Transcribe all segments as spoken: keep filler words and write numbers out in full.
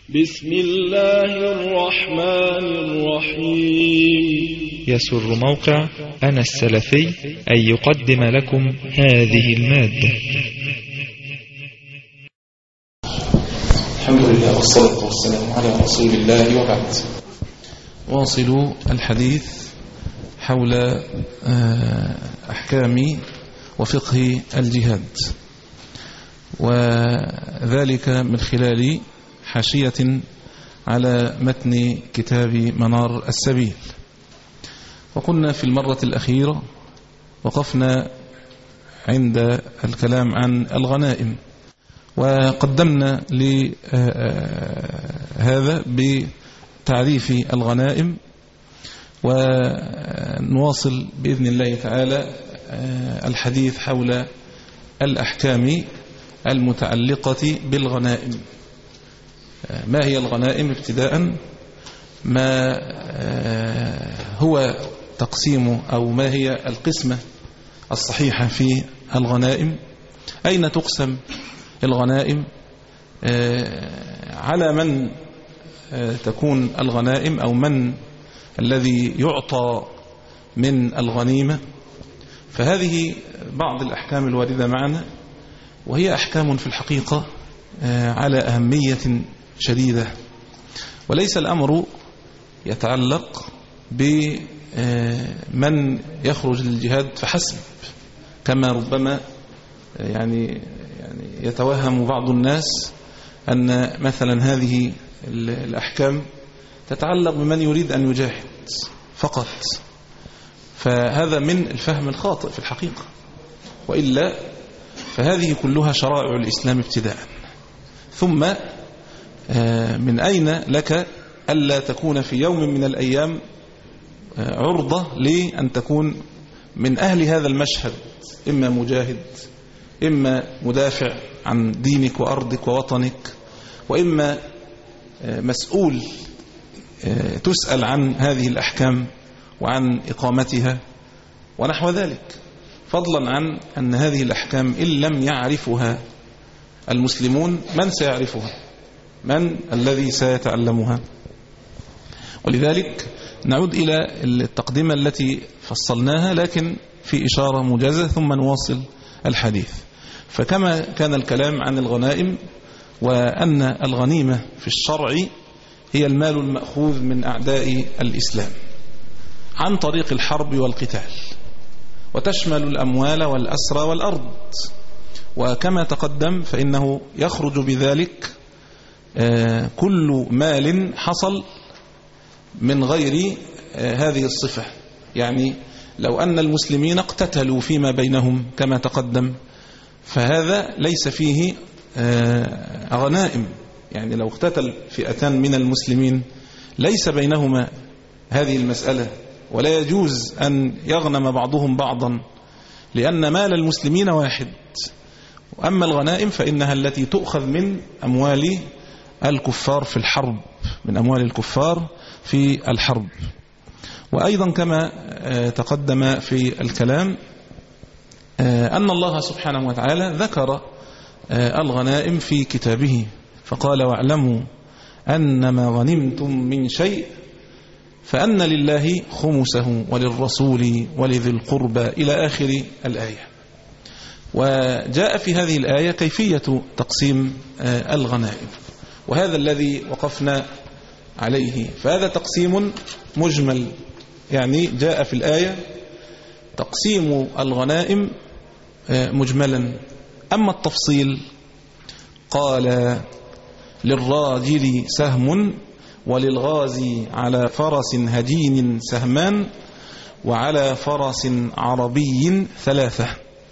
بسم الله الرحمن الرحيم. يسر موقع أنا السلفي أن يقدم لكم هذه المادة. الحمد لله والصلاة والسلام على رسول الله وبعد. واصل الحديث حول أحكام وفقه الجهاد، وذلك من خلال حاشية على متن كتاب منار السبيل. وقلنا في المرة الأخيرة وقفنا عند الكلام عن الغنائم، وقدمنا لهذا بتعريف الغنائم، ونواصل بإذن الله تعالى الحديث حول الأحكام المتعلقة بالغنائم. ما هي الغنائم ابتداء؟ ما هو تقسيم أو ما هي القسمة الصحيحة في الغنائم؟ أين تقسم الغنائم؟ على من تكون الغنائم، أو من الذي يعطى من الغنيمة؟ فهذه بعض الأحكام الواردة معنا، وهي أحكام في الحقيقة على أهمية شديدة، وليس الأمر يتعلق بمن يخرج للجهاد فحسب، كما ربما يعني يعني يتوهم بعض الناس أن مثلا هذه الأحكام تتعلق بمن يريد أن يجاهد فقط، فهذا من الفهم الخاطئ في الحقيقة، وإلا فهذه كلها شرائع الإسلام ابتداء. ثم من أين لك ألا تكون في يوم من الأيام عرضة لأن تكون من أهل هذا المشهد، إما مجاهد، إما مدافع عن دينك وأرضك ووطنك، وإما مسؤول تسأل عن هذه الأحكام وعن إقامتها ونحو ذلك، فضلا عن أن هذه الأحكام إن لم يعرفها المسلمون من سيعرفها؟ من الذي سيتعلمها؟ ولذلك نعود إلى التقدمة التي فصلناها، لكن في إشارة موجزة ثم نواصل الحديث. فكما كان الكلام عن الغنائم، وأن الغنيمة في الشرع هي المال المأخوذ من أعداء الإسلام عن طريق الحرب والقتال، وتشمل الأموال والأسرى والأرض، وكما تقدم فإنه يخرج بذلك كل مال حصل من غير هذه الصفة. يعني لو أن المسلمين اقتتلوا فيما بينهم كما تقدم، فهذا ليس فيه غنائم. يعني لو اقتتل فئتان من المسلمين ليس بينهما هذه المسألة، ولا يجوز أن يغنم بعضهم بعضا، لأن مال المسلمين واحد. وأما الغنائم فإنها التي تؤخذ من أموال الكفار في الحرب، من أموال الكفار في الحرب. وأيضا كما تقدم في الكلام أن الله سبحانه وتعالى ذكر الغنائم في كتابه، فقال: واعلموا أنما غنمتم من شيء فأن لله خمسه وللرسول ولذي القربى إلى آخر الآية. وجاء في هذه الآية كيفية تقسيم الغنائم، وهذا الذي وقفنا عليه. فهذا تقسيم مجمل، يعني جاء في الآية تقسيم الغنائم مجملا. أما التفصيل قال: للراجل سهم وللغازي على فرس هجين سهمان وعلى فرس عربي ثلاثة.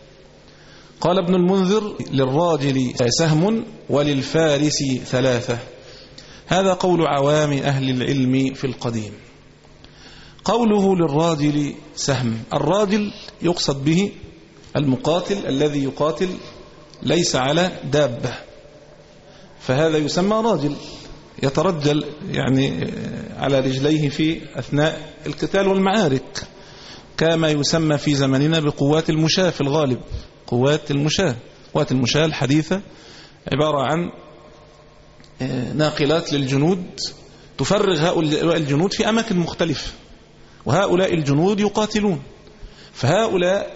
قال ابن المنذر: للراجل سهم وللفارس ثلاثة. هذا قول عوام أهل العلم في القديم. قوله للراجل سهم، الراجل يقصد به المقاتل الذي يقاتل ليس على دابة، فهذا يسمى راجل، يترجل يعني على رجليه في أثناء القتال والمعارك، كما يسمى في زمننا بقوات المشاة في الغالب. قوات المشاة قوات المشاة الحديثة عبارة عن ناقلات للجنود تفرغ هؤلاء الجنود في أماكن مختلفة، وهؤلاء الجنود يقاتلون، فهؤلاء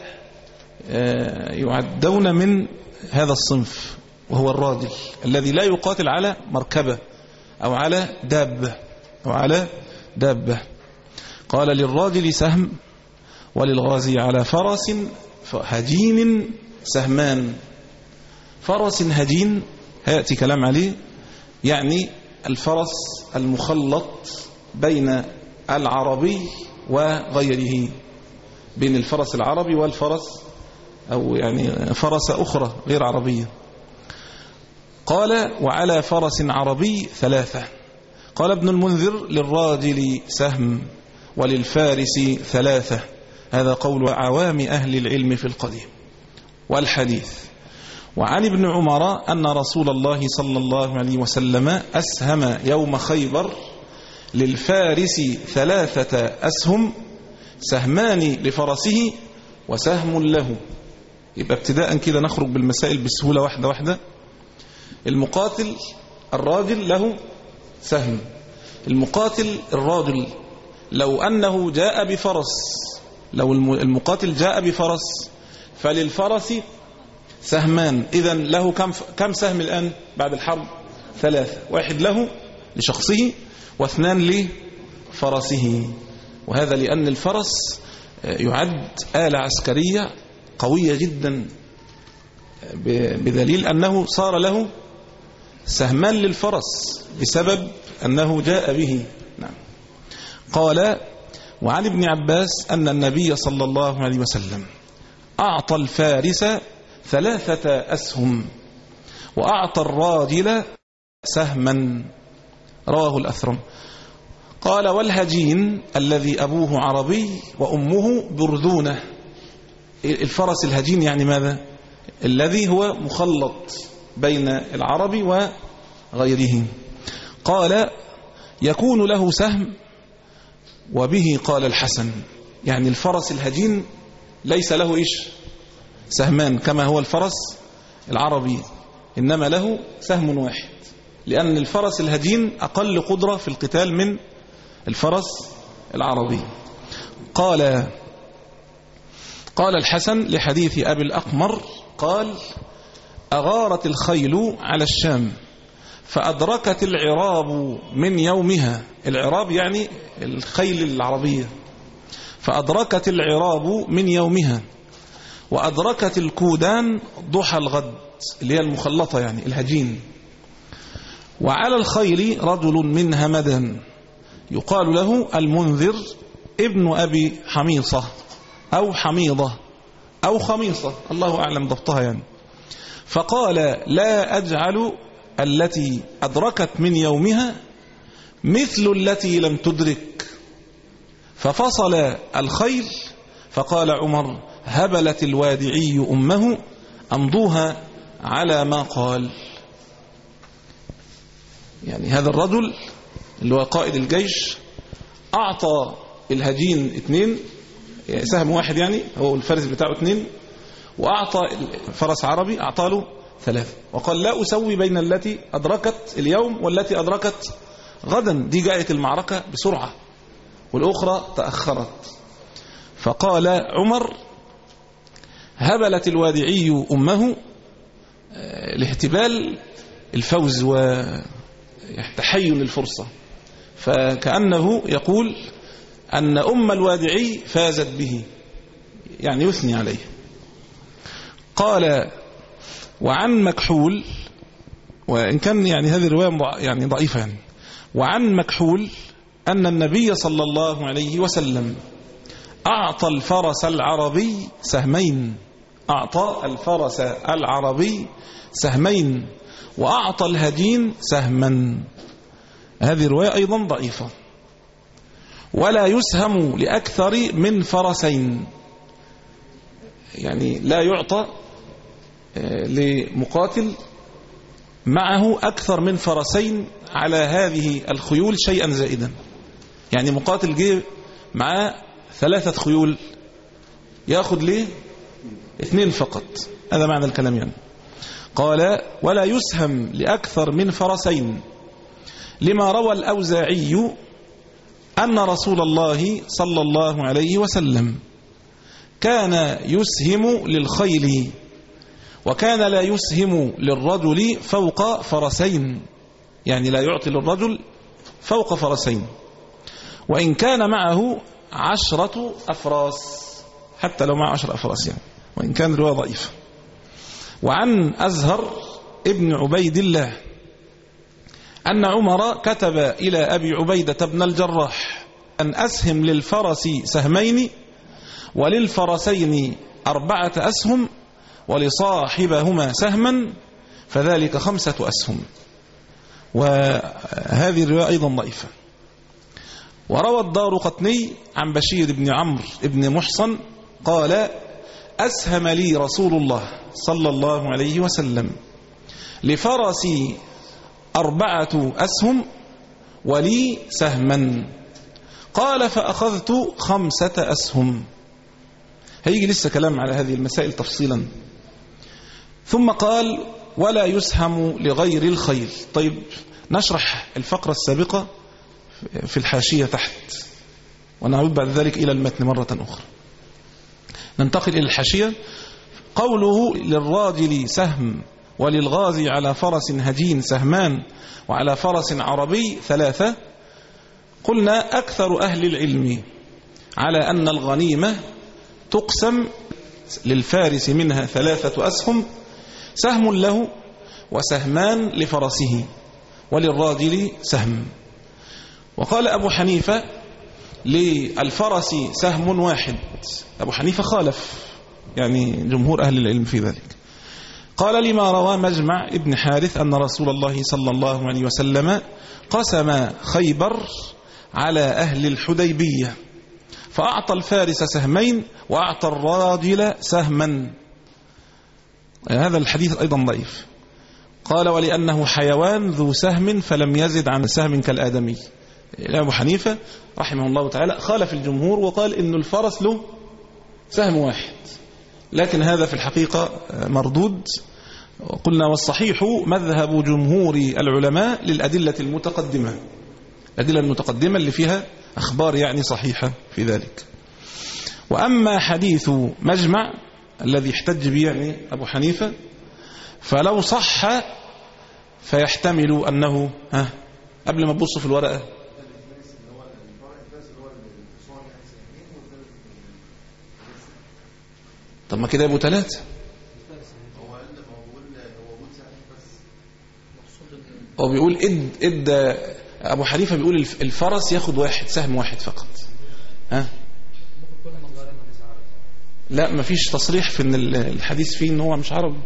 يعدون من هذا الصنف، وهو الراجل الذي لا يقاتل على مركبة أو على دابة أو على دابة. قال للراجل سهم وللغازي على فرس هجين سهمان. فرس هجين هيأتي كلام عليه، يعني الفرس المخلط بين العربي وغيره، بين الفرس العربي والفرس أو يعني فرس أخرى غير عربية. قال وعلى فرس عربي ثلاثة. قال ابن المنذر للراجل سهم وللفارس ثلاثة. هذا قول عوام أهل العلم في القديم والحديث. وعن ابن عمر أن رسول الله صلى الله عليه وسلم أسهم يوم خيبر للفارس ثلاثة أسهم، سهمان لفرسه وسهم له. يبقى ابتداء كده نخرج بالمسائل بسهولة واحدة واحدة. المقاتل الراجل له سهم. المقاتل الراجل لو أنه جاء بفرس، لو المقاتل جاء بفرس فللفرس سهمان، إذن له كم كم سهم الآن بعد الحرب؟ ثلاثة، واحد له لشخصه واثنان لفرسه. وهذا لأن الفرس يعد آلة عسكرية قوية جدا، بدليل أنه صار له سهمان للفرس بسبب أنه جاء به. نعم. قال وعن ابن عباس أن النبي صلى الله عليه وسلم أعطى الفارس ثلاثة أسهم وأعطى الراجل سهما، رواه الأثرم. قال والهجين الذي أبوه عربي وأمه برذونة. الفرس الهجين يعني ماذا؟ الذي هو مخلط بين العربي وغيره. قال يكون له سهم وبه قال الحسن، يعني الفرس الهجين ليس له إيش سهمان كما هو الفرس العربي، إنما له سهم واحد، لأن الفرس الهجين أقل قدرة في القتال من الفرس العربي. قال قال الحسن لحديث أبي الأقمر قال أغارت الخيل على الشام فأدركت العراب من يومها. العراب يعني الخيل العربية. فأدركت العراب من يومها وأدركت الكودان ضحى الغد، اللي هي المخلطة يعني الهجين. وعلى الخيل رجل من همدان يقال له المنذر ابن أبي حميصة أو حميضة أو خميصة، الله أعلم ضبطها يعني. فقال لا أجعل التي أدركت من يومها مثل التي لم تدرك. ففصل الخيل فقال عمر هبلت الوادعي أمه أمضوها على ما قال. يعني هذا الرجل اللي هو قائد الجيش أعطى الهجين اثنين سهم واحد، يعني هو الفارس بتاعه اثنين، وأعطى فرس عربي أعطى له ثلاثة، وقال لا أسوي بين التي أدركت اليوم والتي أدركت غدا، دي جاءت المعركة بسرعة والأخرى تأخرت. فقال عمر هبلت الوادعي أمه، لاحتبال الفوز وتحين الفرصة، فكأنه يقول أن أم الوادعي فازت به، يعني يثني عليه. قال وعن مكحول، وإن كان يعني هذه الرواية يعني ضعيفة يعني، وعن مكحول أن النبي صلى الله عليه وسلم أعطى الفرس العربي سهمين، أعطى الفرس العربي سهمين وأعطى الهجين سهما. هذه الرواية أيضا ضعيفة. ولا يسهم لأكثر من فرسين، يعني لا يعطى لمقاتل معه أكثر من فرسين على هذه الخيول شيئا زائدا. يعني مقاتل جه معاه ثلاثة خيول يأخذ ليه اثنين فقط، هذا معنى الكلام يعني. قال ولا يسهم لأكثر من فرسين، لما روى الأوزاعي أن رسول الله صلى الله عليه وسلم كان يسهم للخيل، وكان لا يسهم للرجل فوق فرسين، يعني لا يعطي للرجل فوق فرسين، وإن كان معه عشرة أفراس، حتى لو معه عشر أفراس يعني، وإن كان رواية ضعيفة. وعن أزهر ابن عبيد الله أن عمر كتب إلى أبي عبيدة بن الجراح أن أسهم للفرس سهمين، وللفرسين أربعة أسهم، ولصاحبهما سهما، فذلك خمسة أسهم. وهذه الرواية أيضا ضعيفة. وروى الدارقطني عن بشير بن عمرو بن محصن قال أسهم لي رسول الله صلى الله عليه وسلم لفرسي أربعة أسهم ولي سهما، قال فأخذت خمسة أسهم. هيجي لسه كلام على هذه المسائل تفصيلا. ثم قال ولا يسهم لغير الخيل. طيب نشرح الفقرة السابقة في الحاشية تحت، ونعود بعد ذلك إلى المتن مرة أخرى. ننتقل إلى الحاشية. قوله للراجل سهم وللغازي على فرس هجين سهمان وعلى فرس عربي ثلاثة. قلنا أكثر أهل العلم على أن الغنيمة تقسم للفارس منها ثلاثة أسهم، سهم له وسهمان لفرسه، وللراجل سهم. وقال أبو حنيفة للفرس سهم واحد. أبو حنيفة خالف يعني جمهور أهل العلم في ذلك. قال لما روى مجمع ابن حارث أن رسول الله صلى الله عليه وسلم قسم خيبر على أهل الحديبية، فأعطى الفارس سهمين وأعطى الراجل سهما. هذا الحديث أيضا ضعيف. قال ولأنه حيوان ذو سهم فلم يزد عن سهم كالآدمي. أبو حنيفة رحمه الله تعالى خالف الجمهور وقال إن الفرس له سهم واحد، لكن هذا في الحقيقة مردود. قلنا والصحيح مذهب جمهور العلماء للأدلة المتقدمة، الأدلة المتقدمة اللي فيها أخبار يعني صحيحة في ذلك. وأما حديث مجمع الذي احتج به يعني أبو حنيفة، فلو صح فيحتمل أنه ها قبل ما تبصوا في الورقة طب ما كده يبقوا ثلاثة. هو بيقول إد إد أبو حنيفة بيقول الفرس ياخد واحد سهم واحد فقط. ها لا ما فيش تصريح في ان الحديث فيه ان هو مش عربي.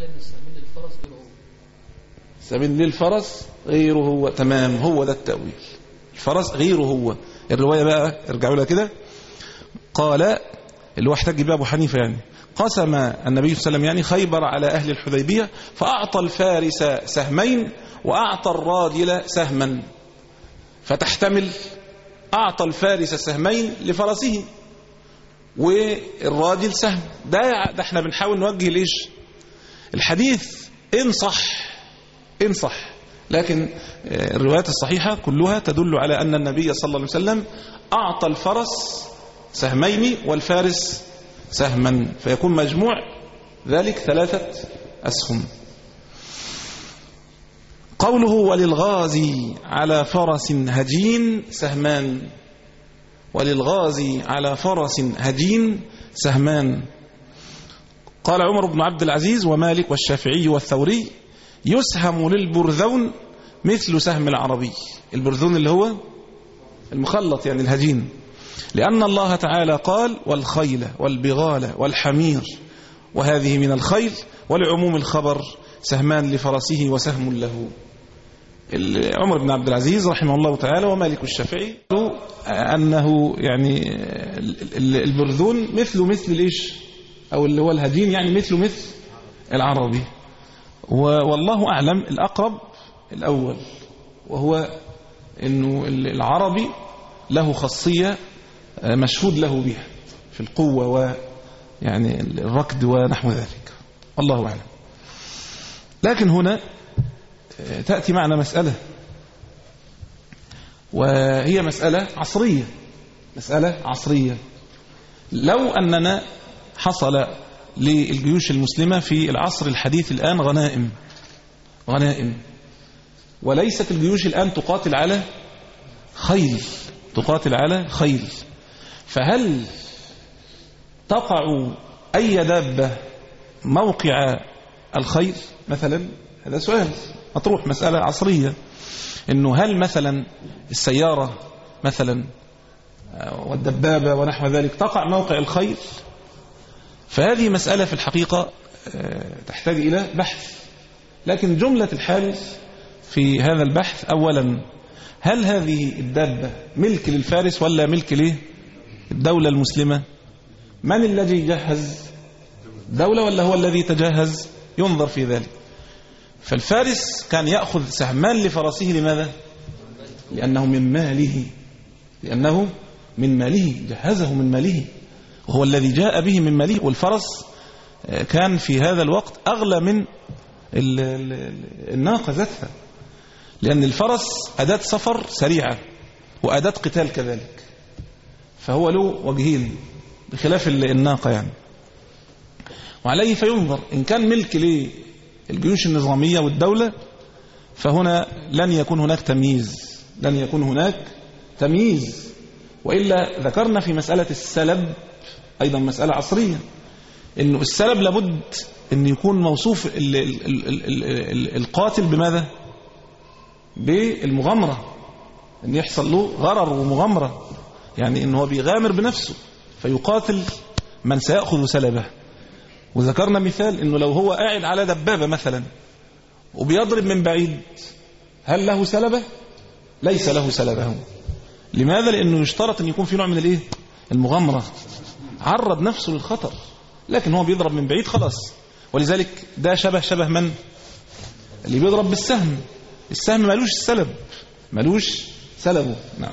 سبيل للفرس غيره هو. تمام، هو ده التأويل، الفرس غيره هو. الرواية بقى ارجعوا لها كده. قال اللي هو احتج بها أبو حنيفة يعني قسم النبي صلى الله عليه وسلم يعني خيبر على أهل الحديبية، فأعطى الفارس سهمين وأعطى الراجل سهما، فتحتمل أعطى الفارس سهمين لفرسه والراجل سهم. ده, ده احنا بنحاول نوجه ليش الحديث إن صح إن صح، لكن الروايات الصحيحة كلها تدل على أن النبي صلى الله عليه وسلم أعطى الفرس سهمين والفارس سهما، فيكون مجموع ذلك ثلاثة أسهم. قوله وللغازي على فرس هجين سهمان، وللغازي على فرس هجين سهمان. قال عمر بن عبد العزيز ومالك والشافعي والثوري يسهم للبرذون مثل سهم العربي. البرذون اللي هو المخلط يعني الهجين، لأن الله تعالى قال والخيل والبغال والحمير، وهذه من الخيل، ولعموم الخبر سهمان لفرسه وسهم له. عمر بن عبد العزيز رحمه الله تعالى ومالك الشافعي أنه يعني البرذون مثل مثل ليش أو اللي هو الهجين يعني مثل مثل العربي. والله أعلم الأقرب الأول، وهو أنه العربي له خاصية مشهود له بها في القوة ويعني الركض ونحو ذلك، الله أعلم. لكن هنا تأتي معنا مسألة، وهي مسألة عصرية، مسألة عصرية. لو أننا حصل للجيوش المسلمة في العصر الحديث الآن غنائم غنائم وليست الجيوش الآن تقاتل على خيل تقاتل على خيل فهل تقع أي دابة موقع الخيل مثلا؟ هذا سؤال مطروح، مسألة عصرية، إنه هل مثلا السيارة مثلا والدبابة ونحو ذلك تقع موقع الخيل؟ فهذه مسألة في الحقيقة تحتاج إلى بحث. لكن جملة الحال في هذا البحث، أولا هل هذه الدابة ملك للفارس ولا ملك له الدولة المسلمة؟ من الذي جهز دولة ولا هو الذي تجهز؟ ينظر في ذلك. فالفارس كان يأخذ سهمان لفرسه، لماذا؟ لأنه من ماله لأنه من ماله جهزه من ماله، وهو الذي جاء به من ماله. والفرس كان في هذا الوقت أغلى من الناقة ذاتها، لأن الفرس أداة سفر سريعة وأداة قتال كذلك، فهو له وجهين بخلاف الناقة يعني. وعليه فينظر إن كان ملك للجيوش النظامية والدولة، فهنا لن يكون هناك تمييز لن يكون هناك تمييز وإلا ذكرنا في مسألة السلب أيضا مسألة عصرية، إنه السلب لابد أن يكون موصوف ال ال ال ال ال القاتل بماذا؟ بالمغامرة، أن يحصل له غرر ومغامرة، يعني أنه بيغامر بنفسه فيقاتل من سيأخذ سلبه. وذكرنا مثال أنه لو هو قاعد على دبابة مثلا وبيضرب من بعيد، هل له سلبه؟ ليس له سلبه. لماذا؟ لأنه يشترط أن يكون في نوع من الإيه؟ المغامرة، عرض نفسه للخطر، لكن هو بيضرب من بعيد خلاص. ولذلك ده شبه شبه من؟ اللي بيضرب بالسهم، السهم ملوش سلب ملوش سلبه. نعم.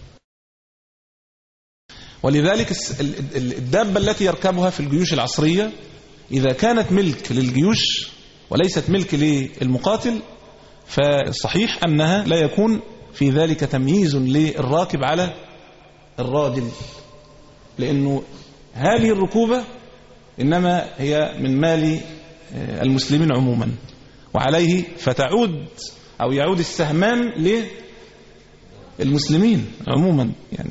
ولذلك الدابة التي يركبها في الجيوش العصرية إذا كانت ملك للجيوش وليست ملك للمقاتل، فالصحيح أنها لا يكون في ذلك تمييز للراكب على الراجل، لأنه هذه الركوبة إنما هي من مال المسلمين عموما، وعليه فتعود أو يعود السهمان للمسلمين عموما يعني.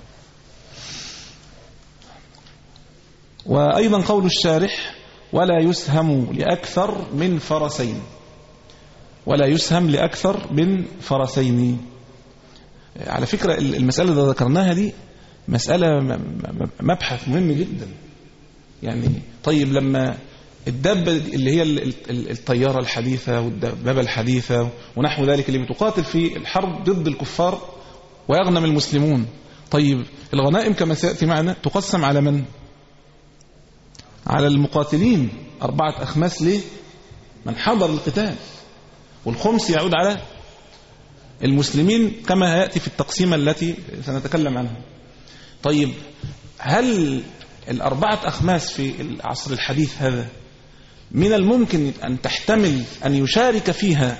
وأيضا قول الشارح: ولا يسهم لأكثر من فرسين ولا يسهم لأكثر من فرسين. على فكرة المسألة اللي ذكرناها دي مسألة مبحث مهم جدا يعني. طيب لما الدابة اللي هي الطيارة الحديثة والدبابة الحديثة ونحو ذلك اللي بتقاتل في الحرب ضد الكفار ويغنم المسلمون، طيب الغنائم كما سيأتي معنا تقسم على من؟ على المقاتلين، أربعة أخماس ليه؟ من حضر القتال، والخمس يعود على المسلمين كما يأتي في التقسيمة التي سنتكلم عنها. طيب هل الأربعة أخماس في العصر الحديث هذا من الممكن أن تحتمل أن يشارك فيها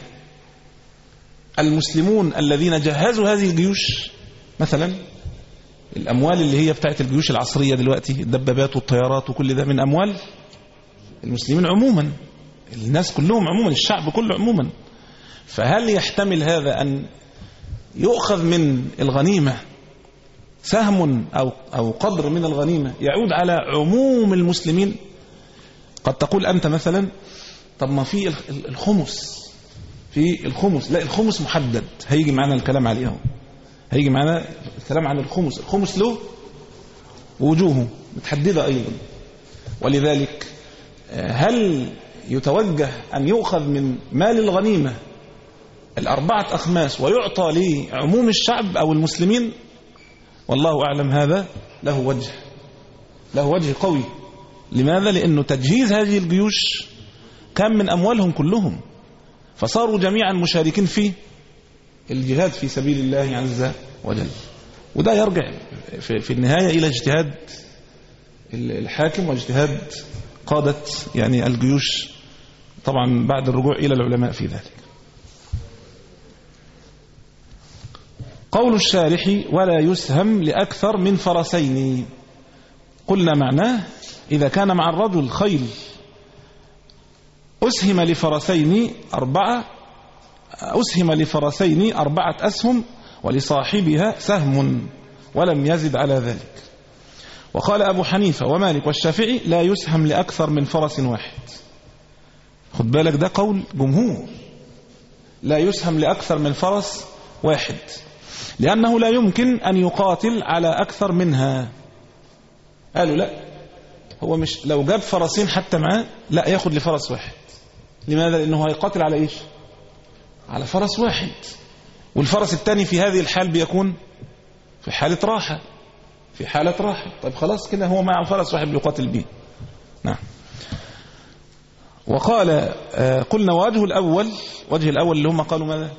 المسلمون الذين جهزوا هذه الجيوش؟ مثلا الأموال اللي هي بتاعت الجيوش العصرية دلوقتي، الدبابات والطيارات وكل ده من أموال المسلمين عموما، الناس كلهم عموما، الشعب كله عموما. فهل يحتمل هذا أن يؤخذ من الغنيمة سهم أو, أو قدر من الغنيمة يعود على عموم المسلمين؟ قد تقول أنت مثلا طب ما في الخمس في الخمس لا الخمس محدد، هيجي معنا الكلام عليه، هيجي معنا الكلام عن الخمس. الخمس له وجوهه متحددة أيضا. ولذلك هل يتوجه أن يؤخذ من مال الغنيمة الأربعة أخماس ويعطى لعموم الشعب أو المسلمين؟ والله أعلم هذا له وجه له وجه قوي. لماذا؟ لأنه تجهيز هذه الجيوش كان من أموالهم كلهم، فصاروا جميعا مشاركين في الجهاد في سبيل الله عز وجل. وده يرجع في النهاية إلى اجتهاد الحاكم واجتهاد قادة يعني الجيوش طبعا بعد الرجوع إلى العلماء في ذلك. قول الشارح ولا يسهم لأكثر من فرسين، قلنا معناه إذا كان مع الرجل خيل أسهم لفرسين أربعة أسهم لفرسين أربعة أسهم ولصاحبها سهم ولم يزد على ذلك. وقال أبو حنيفة ومالك والشافعي لا يسهم لأكثر من فرس واحد. خد بالك ده قول جمهور، لا يسهم لأكثر من فرس واحد، لأنه لا يمكن أن يقاتل على أكثر منها. قالوا لا، هو مش لو جاب فرسين حتى معاه لا ياخد لفرس واحد. لماذا؟ لأنه هيقاتل على إيش؟ على فرس واحد، والفرس الثاني في هذه الحال بيكون في حالة راحة في حالة راحة طيب خلاص كده هو معه فرس واحد بيقاتل به. نعم. وقال آه قلنا وجه الأول وجه الأول اللي هم قالوا ماذا؟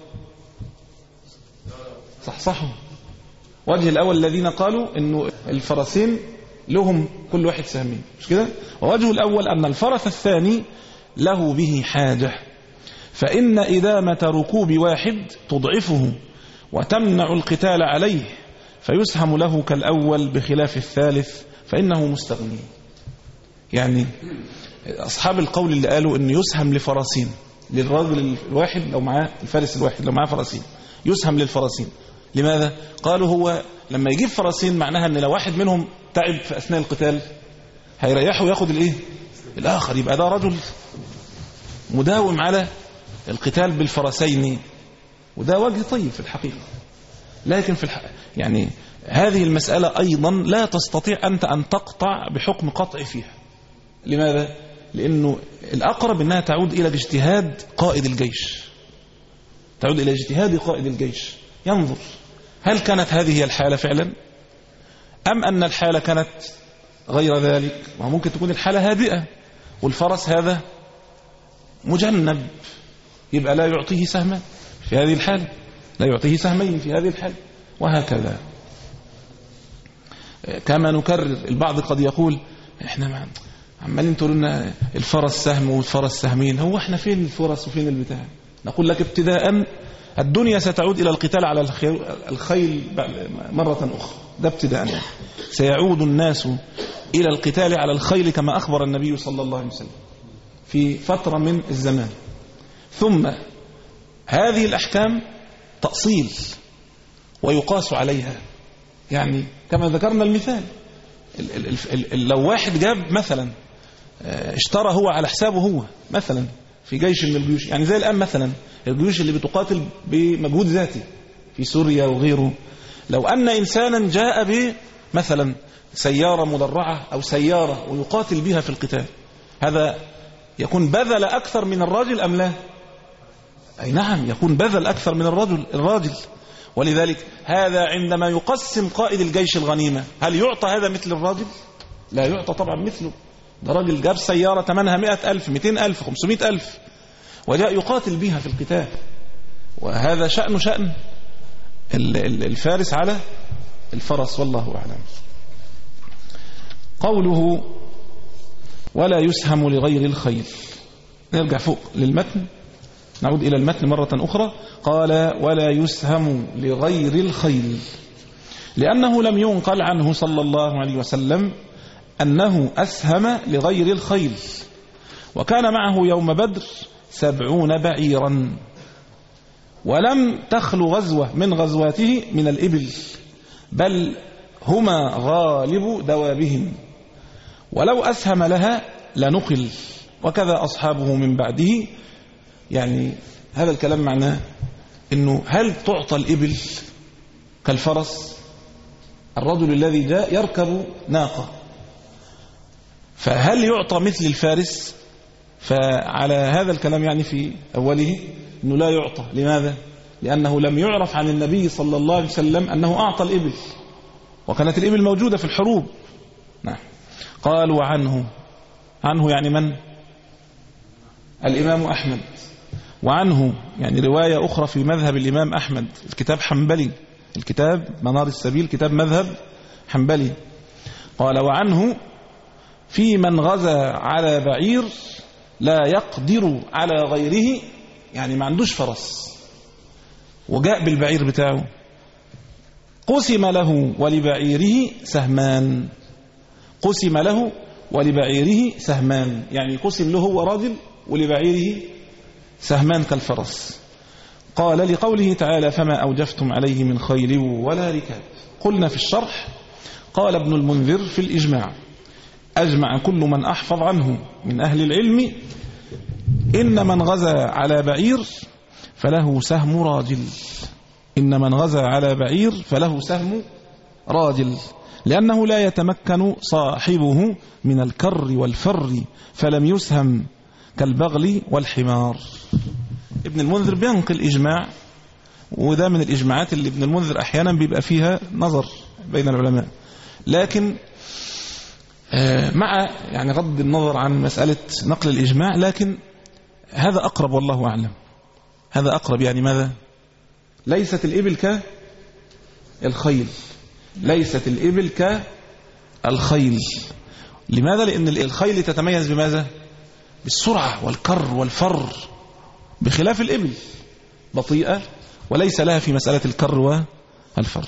صح صحوا وجه الأول الذين قالوا إنه الفرسين لهم كل واحد سهمين، مش كده؟ ووجه الأول أن الفرس الثاني له به حاجة، فإن إدامة ركوب واحد تضعفه وتمنع القتال عليه، فيسهم له كالأول بخلاف الثالث فإنه مستغني. يعني أصحاب القول اللي قالوا إن يسهم لفرسين، للرجل الواحد لو معاه الفارس الواحد لو معاه فرسين يسهم للفرسين. لماذا؟ قالوا هو لما يجيب فرسين معناها أن لو واحد منهم تعب في أثناء القتال هيريحه وياخد الإيه؟ الآخر، يبقى ده رجل مداوم على القتال بالفرسين، وده وجه طيب في الحقيقة. لكن في الحقيقة يعني هذه المسألة أيضا لا تستطيع أنت أن تقطع بحكم قطع فيها. لماذا؟ لأنه الأقرب أنها تعود إلى اجتهاد قائد الجيش، تعود إلى اجتهاد قائد الجيش، ينظر هل كانت هذه هي الحالة فعلا أم أن الحالة كانت غير ذلك. وممكن تكون الحالة هادئة والفرس هذا مجنب، يبقى لا يعطيه سهما في هذه الحالة، لا يعطيه سهمين في هذه الحالة، وهكذا. كما نكرر البعض قد يقول احنا عمالين تقولوا لنا الفرس سهم والفرس سهمين، هو احنا فين الفرس وفين البتاع؟ نقول لك ابتداء الدنيا ستعود إلى القتال على الخيل مرة أخرى، ده ابتداء يعني. سيعود الناس إلى القتال على الخيل كما أخبر النبي صلى الله عليه وسلم في فترة من الزمان. ثم هذه الأحكام تأصيل ويقاس عليها، يعني كما ذكرنا المثال لو واحد جاب مثلا اشترى هو على حسابه هو مثلا في جيش من الجيوش، يعني زي الآن مثلا الجيوش اللي بتقاتل بمجهود ذاتي في سوريا وغيره، لو أن إنسانا جاء بمثلا سيارة مدرعة أو سيارة ويقاتل بها في القتال، هذا يكون بذل أكثر من الراجل أم لا؟ أي نعم، يكون بذل أكثر من الرجل الراجل. ولذلك هذا عندما يقسم قائد الجيش الغنيمة هل يعطى هذا مثل الراجل؟ لا يعطى طبعا مثله. ده راجل جاب سيارة ثمنها مئة ألف مئتين ألف خمسمائة ألف وجاء يقاتل بها في القتال، وهذا شأن شأن الفارس على الفرس، والله أعلم. قوله ولا يسهم لغير الخيل، نرجع فوق للمتن، نعود إلى المتن مرة أخرى. قال ولا يسهم لغير الخيل، لأنه لم ينقل عنه صلى الله عليه وسلم أنه أسهم لغير الخيل، وكان معه يوم بدر سبعون بعيرا، ولم تخل غزوة من غزواته من الإبل، بل هما غالب دوابهم، ولو أسهم لها لنقل، وكذا أصحابه من بعده. يعني هذا الكلام معناه أنه هل تعطى الإبل كالفرس؟ الرجل الذي جاء يركب ناقة، فهل يعطى مثل الفارس؟ فعلى هذا الكلام يعني في أوله أنه لا يعطى. لماذا؟ لأنه لم يعرف عن النبي صلى الله عليه وسلم أنه أعطى الإبل، وكانت الإبل موجودة في الحروب. نعم. قال وعنه، عنه يعني من؟ الإمام أحمد. وعنه يعني رواية أخرى في مذهب الإمام أحمد، الكتاب حنبلي، الكتاب منار السبيل كتاب مذهب حنبلي. قال وعنه في من غزا على بعير لا يقدر على غيره، يعني ما عندوش فرس وجاء بالبعير بتاعه، قسم له ولبعيره سهمان. قسم له ولبعيره سهمان، يعني قسم له هو راجل ولبعيره سهمان كالفرس. قال لقوله تعالى فما أوجفتم عليه من خيل ولا ركاب. قلنا في الشرح قال ابن المنذر في الإجماع أجمع كل من أحفظ عنه من أهل العلم إن من غزا على بعير فله سهم راجل. إن من غزا على بعير فله سهم راجل، لأنه لا يتمكن صاحبه من الكر والفر فلم يسهم كالبغل والحمار. ابن المنذر بينقل إجماع، وده من الإجماعات اللي ابن المنذر أحيانا بيبقى فيها نظر بين العلماء، لكن مع يعني غض النظر عن مسألة نقل الإجماع، لكن هذا أقرب والله أعلم. هذا أقرب، يعني ماذا؟ ليست الإبل كالخيل، ليست الإبل كالخيل. لماذا؟ لأن الخيل تتميز بماذا؟ بالسرعة والكر والفر، بخلاف الإبل بطيئة وليس لها في مسألة الكر والفر.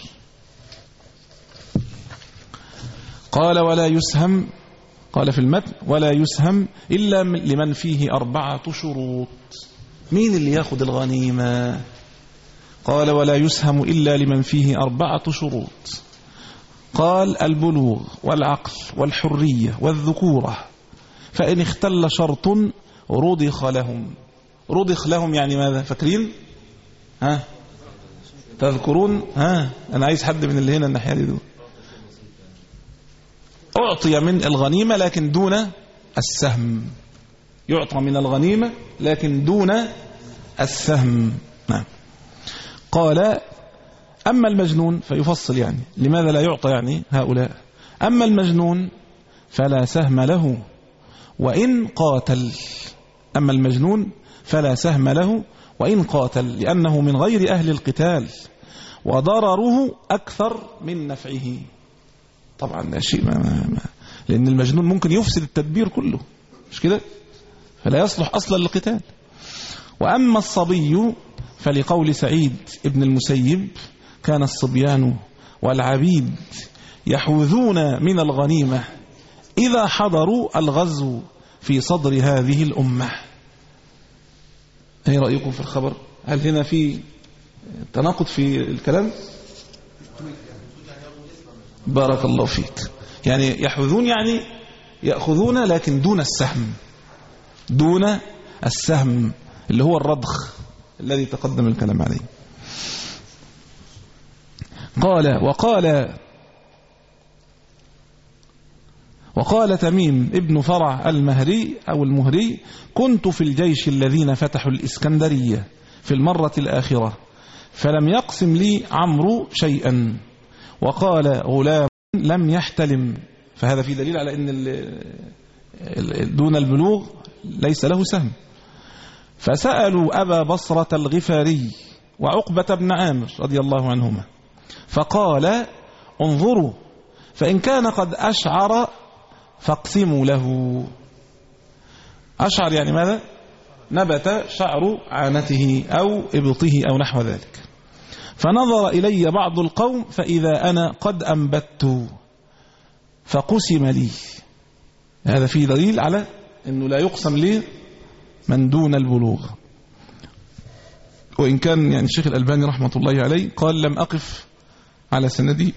قال ولا يسهم، قال في المتن ولا يسهم إلا لمن فيه أربعة شروط. مين اللي ياخد الغنيمة؟ قال ولا يسهم إلا لمن فيه أربعة شروط. قال البلوغ والعقل والحرية والذكورة، فإن اختل شرط رضخ لهم. رضخ لهم يعني ماذا؟ فاكرين؟ ها تذكرون؟ ها أنا عايز حد من اللي هنا الناحية دي دول. أعطي من الغنيمة لكن دون السهم، يعطى من الغنيمة لكن دون السهم. نعم. قال أما المجنون فيفصل، يعني لماذا لا يعطى يعني هؤلاء. أما المجنون فلا سهم له وإن قاتل. أما المجنون فلا سهم له وإن قاتل، لأنه من غير أهل القتال وضرره أكثر من نفعه. طبعا لا شيء ما ما لأن المجنون ممكن يفسد التدبير كله، مش كده؟ فلا يصلح أصلا للقتال. وأما الصبي فلقول سعيد ابن المسيب كان الصبيان والعبيد يحوذون من الغنيمة إذا حضروا الغزو في صدر هذه الأمة. ايه رأيكم في الخبر؟ هل هنا في تناقض في الكلام؟ بارك الله فيك. يعني يحوذون يعني يأخذون لكن دون السهم، دون السهم اللي هو الرضخ الذي تقدم الكلام عليه. قال وقال وقال تميم ابن فرع المهري أو المهري كنت في الجيش الذين فتحوا الإسكندرية في المرة الآخرة فلم يقسم لي عمرو شيئا. وقال غلام لم يحتلم، فهذا في دليل على أن دون البلوغ ليس له سهم. فسألوا أبا بصرة الغفاري وعقبة بن عامر رضي الله عنهما فقال انظروا فإن كان قد أشعر فاقسموا له. أشعر يعني ماذا؟ نبت شعر عانته أو إبطه أو نحو ذلك. فنظر إلي بعض القوم فإذا أنا قد أنبت فقسم لي. هذا فيه دليل على أنه لا يقسم لي من دون البلوغ. وإن كان يعني الشيخ الألباني رحمة الله عليه قال لم أقف على سندي.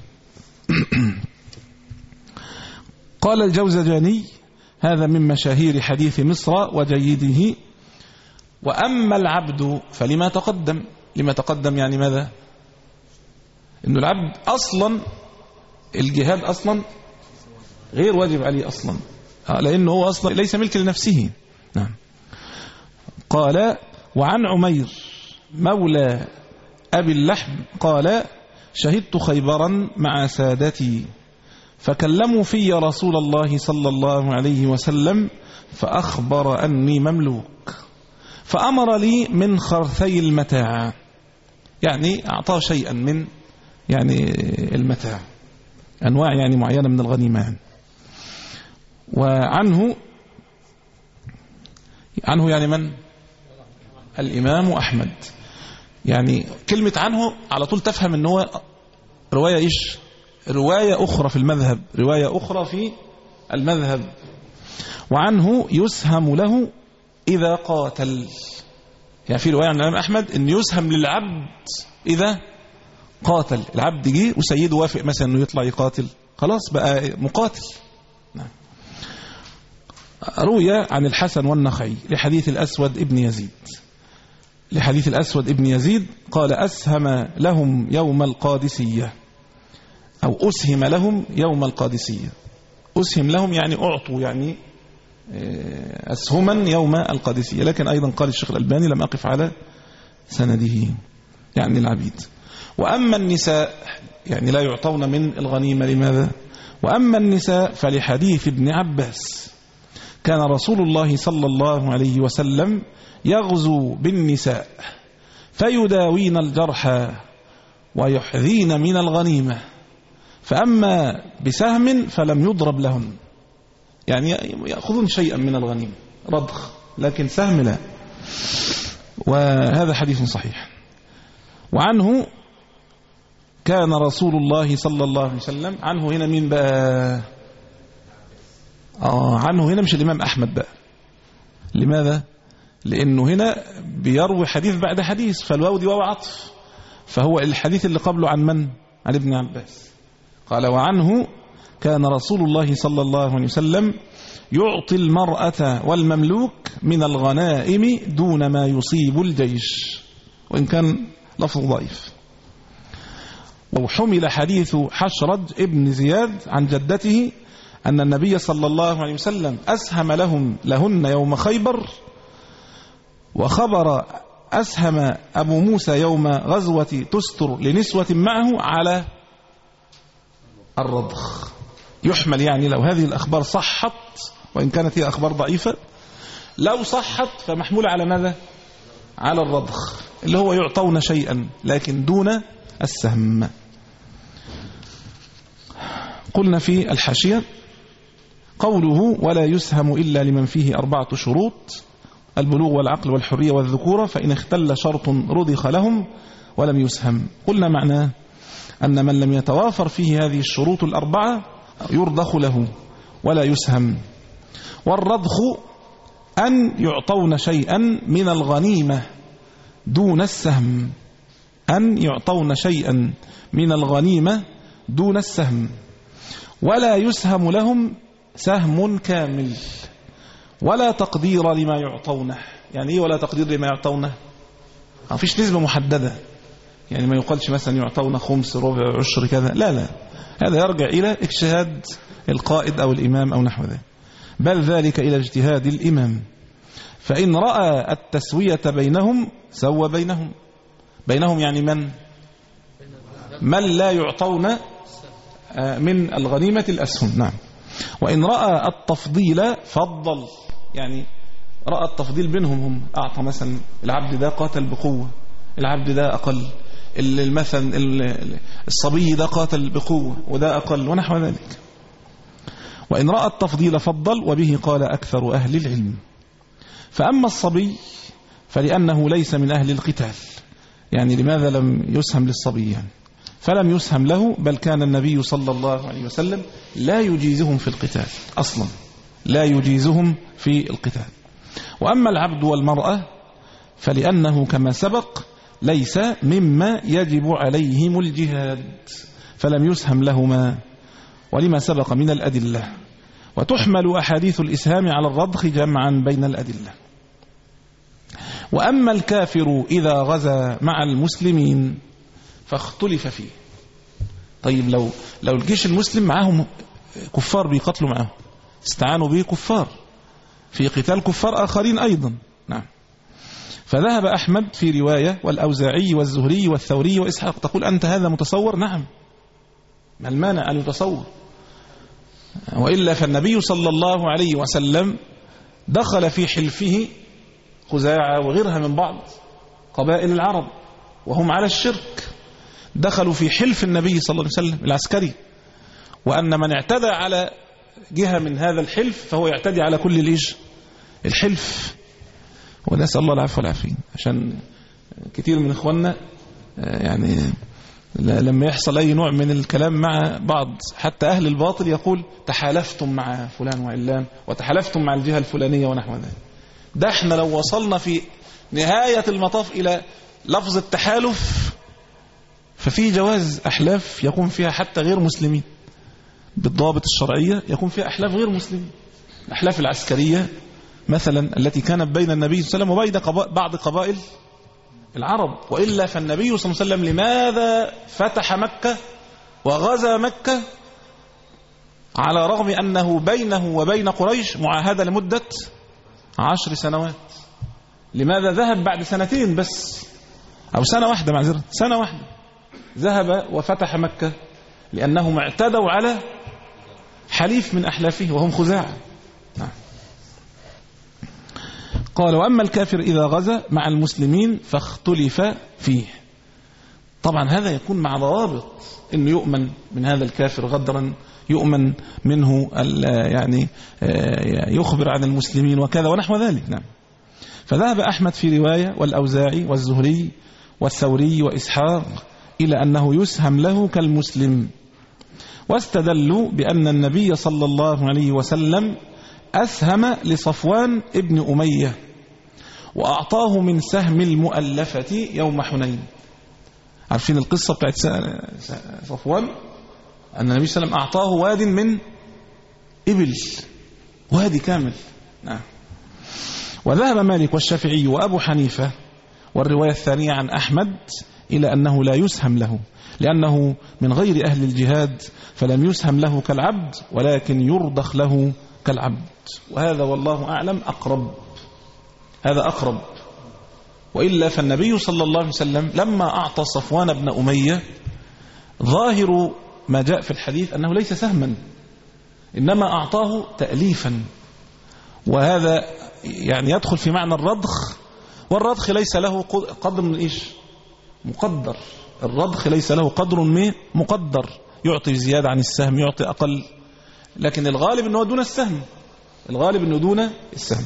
قال الجوزجاني هذا من مشاهير حديث مصر وجيده. وأما العبد فلما تقدم. لما تقدم يعني ماذا؟ إنه العبد أصلا الجهاد أصلا غير واجب عليه أصلا، لأنه هو أصلا ليس ملك لنفسه. نعم. قال وعن عمير مولى أبي اللحم قال شهدت خيبرا مع سادتي فكلموا في رسول الله صلى الله عليه وسلم فأخبر أني مملوك فأمر لي من خرثي المتاع، يعني أعطاه شيئا من يعني المتاع، أنواع يعني معينة من الغنيمة. وعنه عنه يعني من؟ الإمام أحمد. يعني كلمة عنه على طول تفهم ان هو رواية إيش؟ رواية أخرى في المذهب، رواية أخرى في المذهب. وعنه يسهم له إذا قاتل. يعني في رواية عن الإمام أحمد أن يسهم للعبد إذا قاتل. العبد جه وسيده وافق مثلا أنه يطلع يقاتل، خلاص بقى مقاتل. نعم. روي عن الحسن والنخعي لحديث الأسود ابن يزيد لحديث الأسود ابن يزيد قال أسهم لهم يوم القادسية، أو أسهم لهم يوم القادسية. أسهم لهم يعني أعطوا، يعني أسهما يوم القادسية. لكن أيضا قال الشيخ الألباني لم أقف على سنده، يعني العبيد. وأما النساء يعني لا يعطون من الغنيمة. لماذا؟ وأما النساء فلحديث ابن عباس كان رسول الله صلى الله عليه وسلم يغزو بالنساء فيداوين الجرحى ويحذين من الغنيمة، فأما بسهم فلم يضرب لهن، يعني يأخذون شيئا من الغنيمة رضخ، لكن سهم لا. وهذا حديث صحيح. وعنه كان رسول الله صلى الله عليه وسلم. عنه هنا مين بقى؟ آه عنه هنا مش الإمام أحمد بقى. لماذا؟ لأنه هنا بيروي حديث بعد حديث، فالواو دي واو عطف، فهو الحديث اللي قبله عن من؟ عن ابن عباس. قال وعنه كان رسول الله صلى الله عليه وسلم يعطي المرأة والمملوك من الغنائم دون ما يصيب الجيش، وإن كان لفظ ضعيف. وحمل حديث حشرج ابن زياد عن جدته أن النبي صلى الله عليه وسلم أسهم لهم لهن يوم خيبر، وخبر أسهم أبو موسى يوم غزوة تستر لنسوة معه على الرضخ. يحمل يعني لو هذه الأخبار صحت، وإن كانت هي أخبار ضعيفة، لو صحت فمحمولة على ماذا؟ على الرضخ، اللي هو يعطون شيئا لكن دون السهم. قلنا في الحاشية قوله ولا يسهم إلا لمن فيه أربعة شروط: البلوغ والعقل والحرية والذكورة، فإن اختل شرط رضخ لهم ولم يسهم. قلنا معناه أن من لم يتوافر فيه هذه الشروط الأربعة يرضخ له ولا يسهم. والرضخ أن يعطون شيئا من الغنيمة دون السهم، أن يعطون شيئا من الغنيمة دون السهم. ولا يسهم لهم سهم كامل ولا تقدير لما يعطونه. يعني إيه ولا تقدير لما يعطونه؟ ما فيش نسبة محددة، يعني ما يقالش مثلا يعطون خمس ربع عشر كذا، لا لا، هذا يرجع إلى اجتهاد القائد أو الإمام أو نحو ذلك، بل ذلك إلى اجتهاد الإمام. فإن رأى التسوية بينهم سوى بينهم. بينهم يعني من؟ من لا يعطون من الغنيمة الأسهم. نعم. وإن رأى التفضيل فضل، يعني رأى التفضيل بينهم، هم أعطى مثلا العبد ده قاتل بقوة، العبد ده أقل، المثل الصبي ده قاتل بقوة وده أقل ونحو ذلك. وإن رأى التفضيل فضل، وبه قال أكثر أهل العلم. فأما الصبي فلأنه ليس من أهل القتال. يعني لماذا لم يسهم للصبي؟ يعني فلم يسهم له، بل كان النبي صلى الله عليه وسلم لا يجيزهم في القتال أصلا، لا يجيزهم في القتال. وأما العبد والمرأة فلأنه كما سبق ليس مما يجب عليهم الجهاد، فلم يسهم لهما، ولما سبق من الأدلة. وتحمل أحاديث الإسهام على الرضخ جمعا بين الأدلة. وأما الكافر إذا غزا مع المسلمين فاختلف فيه. طيب لو لو الجيش المسلم معهم كفار بيقتلوا معهم، استعانوا به كفار في قتال كفار آخرين أيضا. نعم. فذهب أحمد في رواية والأوزاعي والزهري والثوري وإسحاق. تقول أنت هذا متصور؟ نعم، ما المانع أن يتصور؟ وإلا فالنبي صلى الله عليه وسلم دخل في حلفه خزاعة وغيرها من بعض قبائل العرب وهم على الشرك، دخلوا في حلف النبي صلى الله عليه وسلم العسكري، وأن من اعتدى على جهة من هذا الحلف فهو يعتدي على كل ليش الحلف. ونسأل الله العفو والعافية. عشان كتير من إخواننا يعني لما يحصل أي نوع من الكلام مع بعض حتى أهل الباطل يقول تحالفتم مع فلان وعلان وتحالفتم مع الجهة الفلانية ونحو ذلك. ده احنا لو وصلنا في نهاية المطاف إلى لفظ التحالف ففي جواز أحلاف يكون فيها حتى غير مسلمين بالضوابط الشرعية، يكون فيها أحلاف غير مسلمين. الأحلاف العسكرية مثلا التي كانت بين النبي صلى الله عليه وسلم وبين بعض قبائل العرب، وإلا فالنبي صلى الله عليه وسلم لماذا فتح مكة وغزا مكة على رغم أنه بينه وبين قريش معاهدة لمدة عشر سنوات؟ لماذا ذهب بعد سنتين بس أو سنة واحدة معذرة سنة واحدة ذهب وفتح مكة؟ لأنهم اعتدوا على حليف من أحلافه وهم خزاعة. نعم. قال وأما الكافر إذا غزا مع المسلمين فاختلف فيه. طبعا هذا يكون مع ضوابط، إنه يؤمن من هذا الكافر غدرا، يؤمن منه يعني يخبر عن المسلمين وكذا ونحو ذلك. نعم. فذهب أحمد في رواية والأوزاعي والزهري والثوري وإسحاق إلى أنه يسهم له كالمسلم، واستدلوا بأن النبي صلى الله عليه وسلم أسهم لصفوان ابن أمية وأعطاه من سهم المؤلفة يوم حنين. عارفين القصة بتاعت صفوان؟ أن النبي صلى الله عليه وسلم أعطاه واد من إبل، وادي كامل. نعم. وذهب مالك والشافعي وأبو حنيفة والرواية الثانية عن أحمد إلى أنه لا يسهم له لأنه من غير أهل الجهاد، فلم يسهم له كالعبد ولكن يرضخ له كالعبد. وهذا والله أعلم أقرب، هذا أقرب. وإلا فالنبي صلى الله عليه وسلم لما أعطى صفوان بن أمية ظاهر ما جاء في الحديث أنه ليس سهما، إنما أعطاه تأليفا، وهذا يعني يدخل في معنى الرضخ، والرضخ ليس له قدر من إيش مقدر. الرضخ ليس له قدر من مقدر، يعطي زيادة عن السهم، يعطي أقل، لكن الغالب أنه دون السهم، الغالب أنه دون السهم.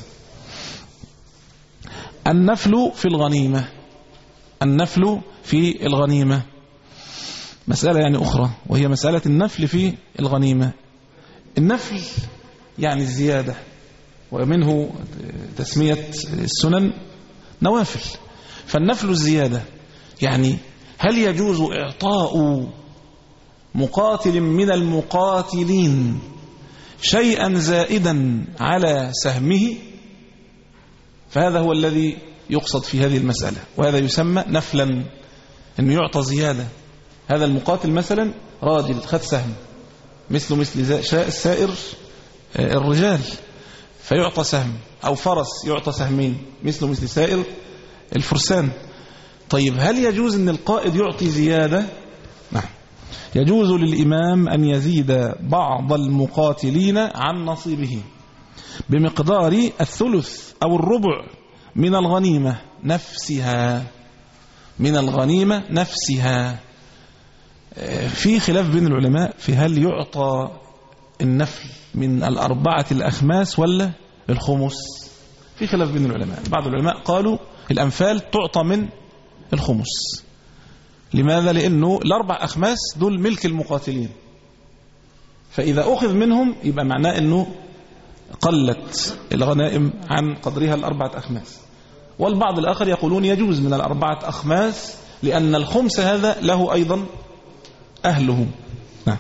النفل في الغنيمة، النفل في الغنيمة مسألة يعني أخرى، وهي مسألة النفل في الغنيمة. النفل يعني الزيادة، ومنه تسمية السنن نوافل. فالنفل الزيادة يعني هل يجوز إعطاء مقاتل من المقاتلين شيئا زائدا على سهمه؟ فهذا هو الذي يقصد في هذه المسألة، وهذا يسمى نفلا، أنه يعطى زيادة. هذا المقاتل مثلا راجل خد سهم مثل مثل سائر الرجال فيعطى سهم، أو فرس يعطى سهمين مثل مثل سائر الفرسان. طيب هل يجوز أن القائد يعطي زيادة؟ نعم، يجوز للإمام أن يزيد بعض المقاتلين عن نصيبه بمقدار الثلث أو الربع من الغنيمة نفسها، من الغنيمة نفسها. في خلاف بين العلماء في هل يعطى النفل من الأربعة الأخماس ولا الخمس. في خلاف بين العلماء، بعض العلماء قالوا الأنفال تعطى من الخمس. لماذا؟ لأنه الأربع أخماس دول ملك المقاتلين، فإذا أخذ منهم يبقى معناه أنه قلت الغنائم عن قدرها الأربعة أخماس. والبعض الآخر يقولون يجوز من الأربعة أخماس لأن الخمس هذا له أيضا أهله. نعم.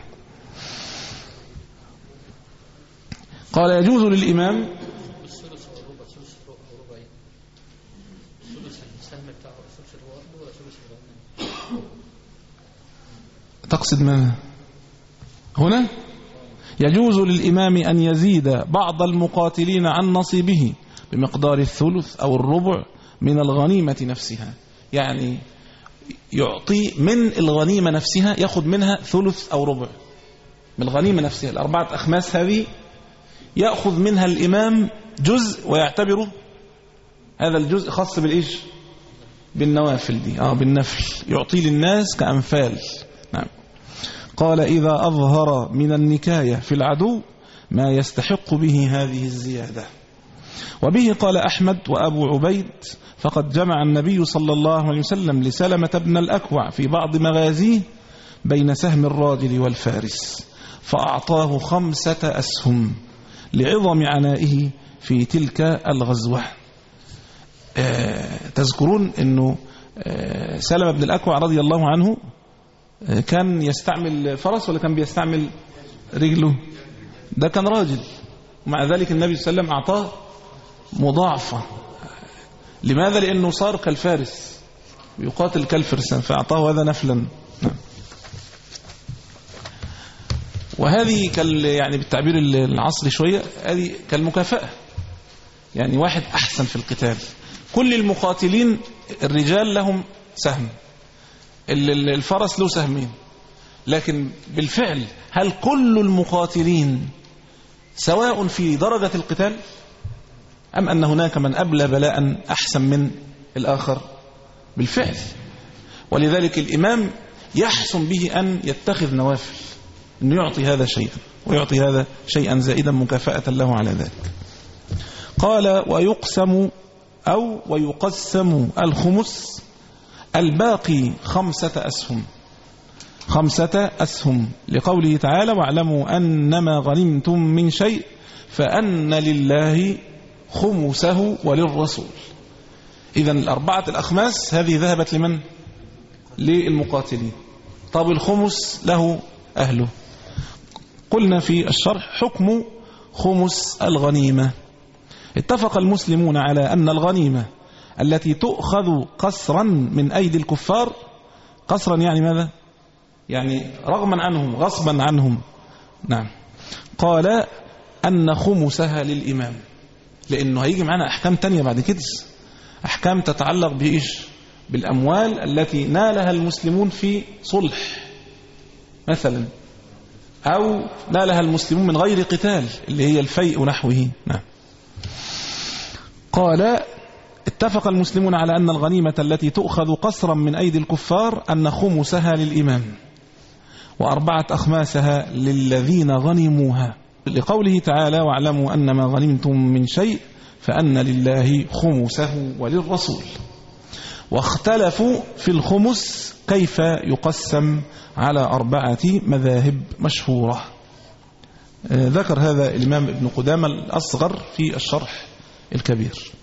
قال يجوز للإمام تقصد من هنا؟ يجوز للإمام أن يزيد بعض المقاتلين عن نصيبه بمقدار الثلث أو الربع من الغنيمة نفسها، يعني يعطي من الغنيمة نفسها، يأخذ منها ثلث أو ربع من الغنيمة نفسها. الأربعة أخماس هذه يأخذ منها الإمام جزء ويعتبره هذا الجزء خاص بالإيش؟ بالنوافل دي، آه بالنفل، يعطي للناس كأنفال. نعم. قال إذا أظهر من النكاية في العدو ما يستحق به هذه الزيادة. وبه قال أحمد وأبو عبيد فقد جمع النبي صلى الله عليه وسلم لسلمة بن الأكوع في بعض مغازيه بين سهم الراجل والفارس فأعطاه خمسة أسهم لعظم عنائه في تلك الغزوة. آه تذكرون أنه آه سلمة بن الأكوع رضي الله عنه آه كان يستعمل فرس ولا كان بيستعمل رجله؟ ده كان راجل، ومع ذلك النبي صلى الله عليه وسلم أعطاه مضاعفة. لماذا؟ لأنه صار كالفارس يقاتل كالفرسان فأعطاه هذا نفلا. نعم. وهذه كال يعني بالتعبير العصري شوية هذه كالمكافأة، يعني واحد أحسن في القتال. كل المقاتلين الرجال لهم سهم، الفرس له سهمين، لكن بالفعل هل كل المقاتلين سواء في درجة القتال أم أن هناك من أبلى بلاء أحسن من الآخر؟ بالفعل. ولذلك الإمام يحسن به أن يتخذ نوافل، أن يعطي هذا شيئا ويعطي هذا شيئا زائدا مكافأة له على ذلك. قال ويقسم أو ويقسم الخمس الباقي خمسة أسهم خمسة أسهم لقوله تعالى واعلموا أنما غنمتم من شيء فأن لله خمسه وللرسول. إذن الأربعة الأخماس هذه ذهبت لمن؟ للمقاتلين. طب الخمس له أهله. قلنا في الشرح حكم خمس الغنيمة. اتفق المسلمون على أن الغنيمة التي تؤخذ قسرا من أيدي الكفار، قسرا يعني ماذا؟ يعني رغما عنهم غصبا عنهم. نعم. قال أن خمسها للإمام، لأنه هيجي معنا أحكام تانية بعد كده، أحكام تتعلق بإيش؟ بالأموال التي نالها المسلمون في صلح مثلا، أو نالها المسلمون من غير قتال اللي هي الفيء ونحوه. نعم. قال اتفق المسلمون على أن الغنيمة التي تؤخذ قسرا من أيدي الكفار أن خمسها للإمام وأربعة أخماسها للذين غنموها، لقوله تعالى واعلموا أنما غنمتم من شيء فأن لله خمسه وللرسول. واختلفوا في الخمس كيف يقسم على أربعة مذاهب مشهورة. ذكر هذا الإمام ابن قدامة الأصغر في الشرح الكبير.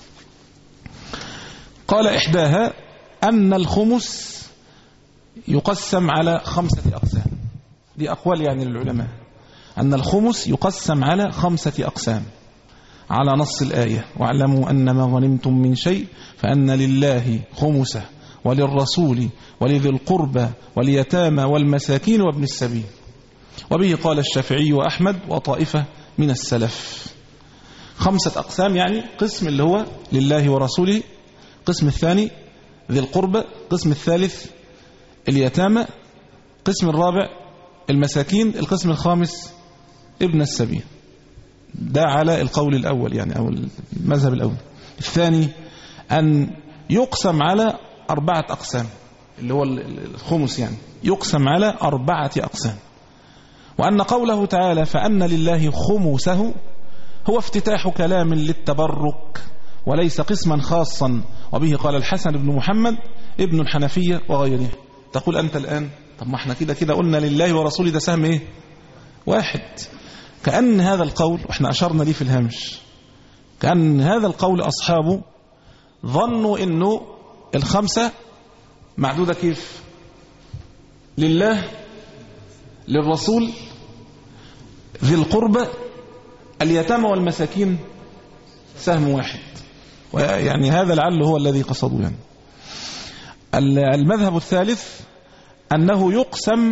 قال إحداها أن الخمس يقسم على خمسة أقسام. دي أقوال يعني للعلماء، أن الخمس يقسم على خمسة أقسام على نص الآية واعلموا أنما غنمتم من شيء فأن لله خمسه وللرسول ولذي القربى واليتامى والمساكين وابن السبيل. وبه قال الشافعي وأحمد وطائفة من السلف. خمسة أقسام، يعني قسم اللي هو لله ورسوله، قسم الثاني ذي القربى، قسم الثالث اليتامى، قسم الرابع المساكين، القسم الخامس ابن السبيل. ده على القول الأول يعني أو المذهب الأول. الثاني أن يقسم على أربعة أقسام، اللي هو الخمس يعني يقسم على أربعة أقسام، وأن قوله تعالى فأن لله خمسه هو افتتاح كلام للتبرك وليس قسما خاصا. وبه قال الحسن بن محمد ابن الحنفية وغيره. تقول أنت الآن طب ما احنا كده كده قلنا لله ورسوله ده سهم ايه؟ واحد. كأن هذا القول واحنا أشرنا ليه في الهامش، كأن هذا القول أصحابه ظنوا انه الخمسة معدودة كيف؟ لله، للرسول، ذي القربى، اليتامى والمساكين سهم واحد. يعني هذا لعله هو الذي قصدوا. يعني المذهب الثالث أنه يقسم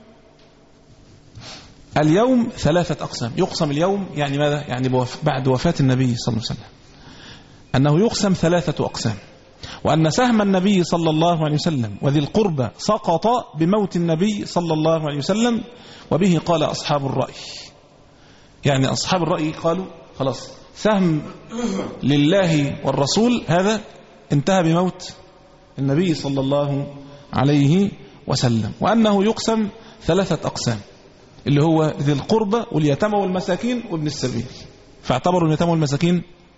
اليوم ثلاثة أقسام. يقسم اليوم يعني ماذا؟ يعني بعد وفاة النبي صلى الله عليه وسلم أنه يقسم ثلاثة أقسام، وأن سهم النبي صلى الله عليه وسلم وذي القربى سقط بموت النبي صلى الله عليه وسلم. وبه قال أصحاب الرأي، يعني أصحاب الرأي قالوا خلاص سهم لله والرسول هذا انتهى بموت النبي صلى الله عليه وسلم، وأنه يقسم ثلاثة أقسام اللي هو ذي القربى واليتامى والمساكين وابن السبيل. فاعتبروا اليتامى والمساكين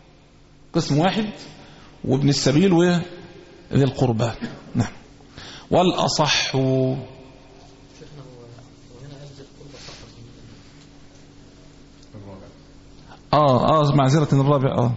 قسم واحد، وابن السبيل وذي القربى. نعم. والأصح اه اه معذرة الرابع اه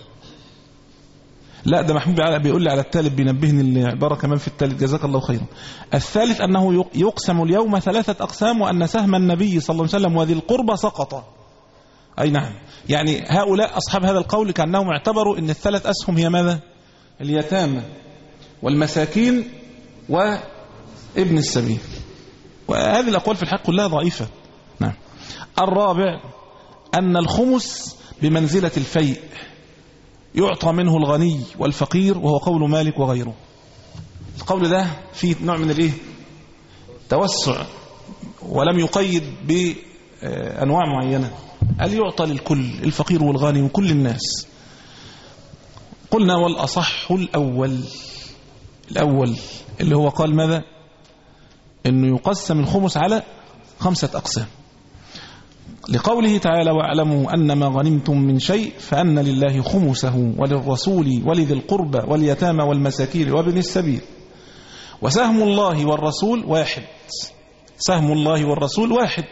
لا ده محمود بيقول لي على الثالث، بينبهني العبارة كمان في الثالث، جزاك الله خيرا. الثالث أنه يقسم اليوم ثلاثة أقسام، وأن سهم النبي صلى الله عليه وسلم وذي القربى سقط. أي نعم، يعني هؤلاء أصحاب هذا القول كأنهم اعتبروا أن الثلاث أسهم هي ماذا؟ اليتامى والمساكين وابن السبيل، وهذه الأقوال في الحق كلها ضعيفة. نعم. الرابع أن الخمس بمنزلة الفيء، يعطى منه الغني والفقير، وهو قول مالك وغيره. القول ده فيه نوع من الايه توسع، ولم يقيد بأنواع معينة، قال يعطى للكل، الفقير والغني وكل الناس. قلنا والأصح الأول، الأول اللي هو قال ماذا؟ إنه يقسم الخمس على خمسة أقسام، لقوله تعالى واعلموا أن ما غنمتم من شيء فأن لله خمسه وللرسول ولذي القربى واليتامى والمساكين وابن السبيل. وسهم الله والرسول واحد، سهم الله والرسول واحد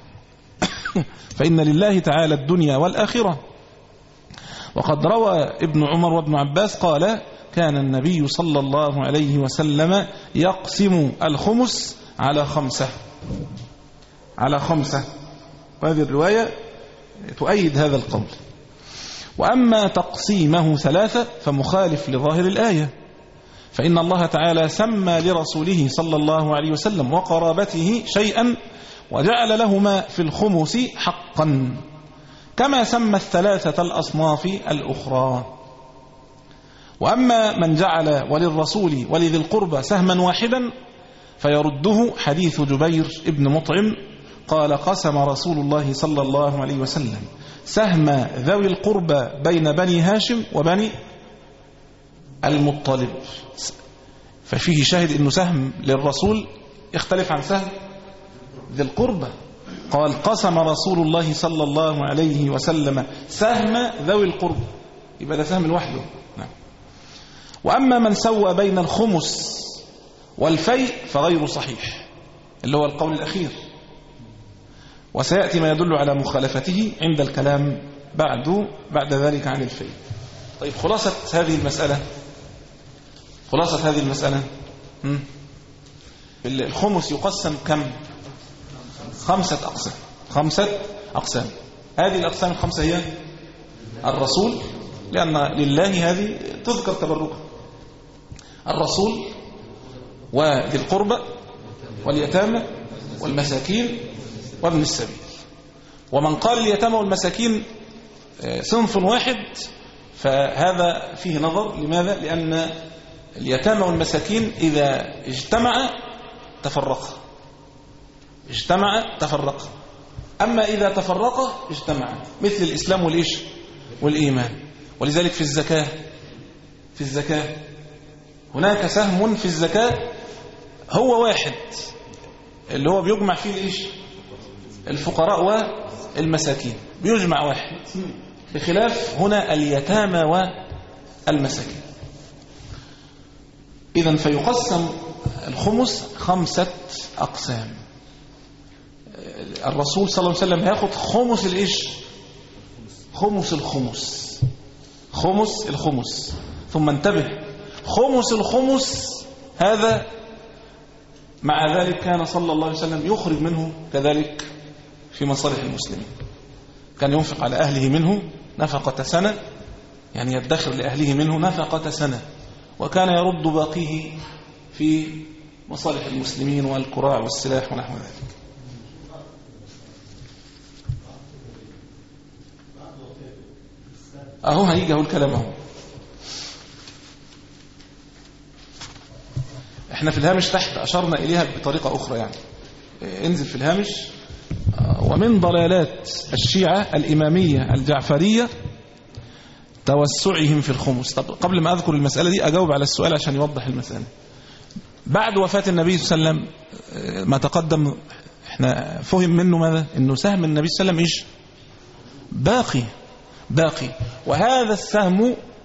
فإن لله تعالى الدنيا والآخرة. وقد روى ابن عمر وابن عباس قال كان النبي صلى الله عليه وسلم يقسم الخمس على خمسة، على خمسة، وهذه الرواية تؤيد هذا القول. وأما تقسيمه ثلاثة فمخالف لظاهر الآية، فإن الله تعالى سمى لرسوله صلى الله عليه وسلم وقرابته شيئا وجعل لهما في الخمس حقا، كما سمى الثلاثة الأصناف الأخرى. وأما من جعل وللرسول ولذي القربى سهما واحدا فيرده حديث جبير ابن مطعم قال قسم رسول الله صلى الله عليه وسلم سهم ذوي القربى بين بني هاشم وبني المطلب، ففيه شاهد انه سهم للرسول يختلف عن سهم ذي القربى. قال قسم رسول الله صلى الله عليه وسلم سهم ذوي القربى، يبقى ده سهم لوحده. نعم. وأما من سوى بين الخمس والفيء فغير صحيح، اللي هو القول الأخير، وسيأتي ما يدل على مخالفته عند الكلام بعد بعد ذلك عن الفيء. طيب خلاصة هذه المسألة، خلاصة هذه المسألة الخمس يقسم كم؟ خمسة أقسام، خمسة أقسام. هذه الأقسام الخمسة هي الرسول، لأن لله هذه تذكر تبركا، الرسول وذي القربى واليتامى والمساكين وابن السبيل. ومن قال اليتامى والمساكين صنف واحد فهذا فيه نظر. لماذا؟ لأن اليتامى والمساكين إذا اجتمع تفرق، اجتمع تفرق، أما إذا تفرق اجتمع، مثل الإسلام والإيش والإيمان. ولذلك في الزكاة، في الزكاة هناك سهم في الزكاة هو واحد، اللي هو بيجمع فيه الإيش الفقراء والمساكين، بيجمع واحد، بخلاف هنا اليتامى والمساكين. إذن فيقسم الخمس خمسة أقسام. الرسول صلى الله عليه وسلم هياخد خمس الإيش خمس الخمس خمس الخمس ثم انتبه، خمس الخمس هذا مع ذلك كان صلى الله عليه وسلم يخرج منه كذلك في مصالح المسلمين، كان ينفق على أهله منه نفقة سنة، يعني يدخر لأهله منه نفقة سنة، وكان يرد باقيه في مصالح المسلمين والكراع والسلاح ونحو ذلك. أهو هيجي أهو الكلام أهو. احنا في الهامش تحت أشرنا إليها بطريقة أخرى، يعني انزل في الهامش. ومن ضلالات الشيعة الإمامية الجعفرية توسعهم في الخمس. طب قبل ما أذكر المسألة دي أجاوب على السؤال عشان يوضح المسألة. بعد وفاة النبي صلى الله عليه وسلم ما تقدم احنا فهم منه ماذا؟ انه سهم النبي صلى الله عليه وسلم ايش؟ باقي باقي، وهذا السهم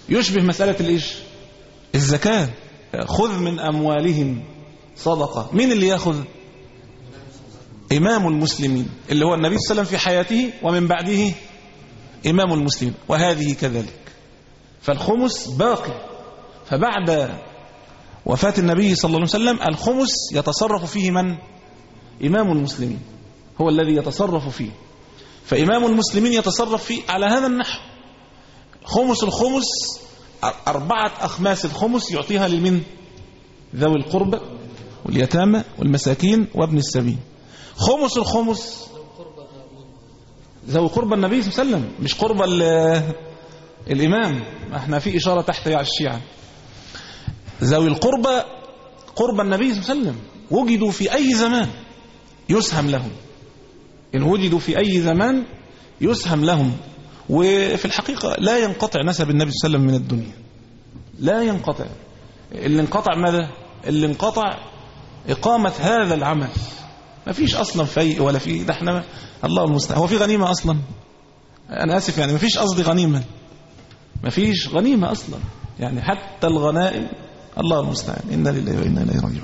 يشبه مسألة الإيش الزكاة. خذ من أموالهم صدقة. مين اللي يأخذ؟ إمام المسلمين اللي هو النبي صلى الله عليه وسلم في حياته، ومن بعده إمام المسلمين، وهذه كذلك. فالخمس باقي. فبعد وفاة النبي صلى الله عليه وسلم الخمس يتصرف فيه من؟ إمام المسلمين هو الذي يتصرف فيه. فإمام المسلمين يتصرف فيه على هذا النحو. خمس الخمس أربعة أخماس الخمس يعطيها لمن؟ ذوي القربى واليتامى والمساكين وابن السبيل. خمس الخمس ذوي قربى النبي صلى الله عليه وسلم، مش قربى الإمام. احنا في إشارة تحت على الشيعة. ذوي القربى قربى النبي صلى الله عليه وسلم وجدوا في أي زمان يسهم لهم، إن وجدوا في أي زمان يسهم لهم. وفي الحقيقة لا ينقطع نسب النبي صلى الله عليه وسلم من الدنيا، لا ينقطع. اللي انقطع ماذا؟ اللي انقطع إقامة هذا العمل. ما فيش أصلا فيء ولا في ده. احنا الله المستعان. هو في غنيمة أصلا؟ أنا آسف يعني ما فيش قصدي غنيمة، ما فيش غنيمة أصلا يعني. حتى الغنائم الله المستعان. إنا لله وإنا إليه راجعون.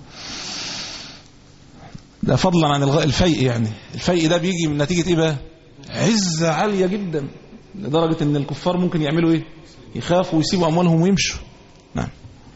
ده فضلا عن الفيء يعني. الفيء ده بيجي من نتيجة إيه بقى؟ عزة عالية جدا لدرجة إن الكفار ممكن يعملوا إيه؟ يخافوا ويسيبوا أموالهم ويمشوا. نعم.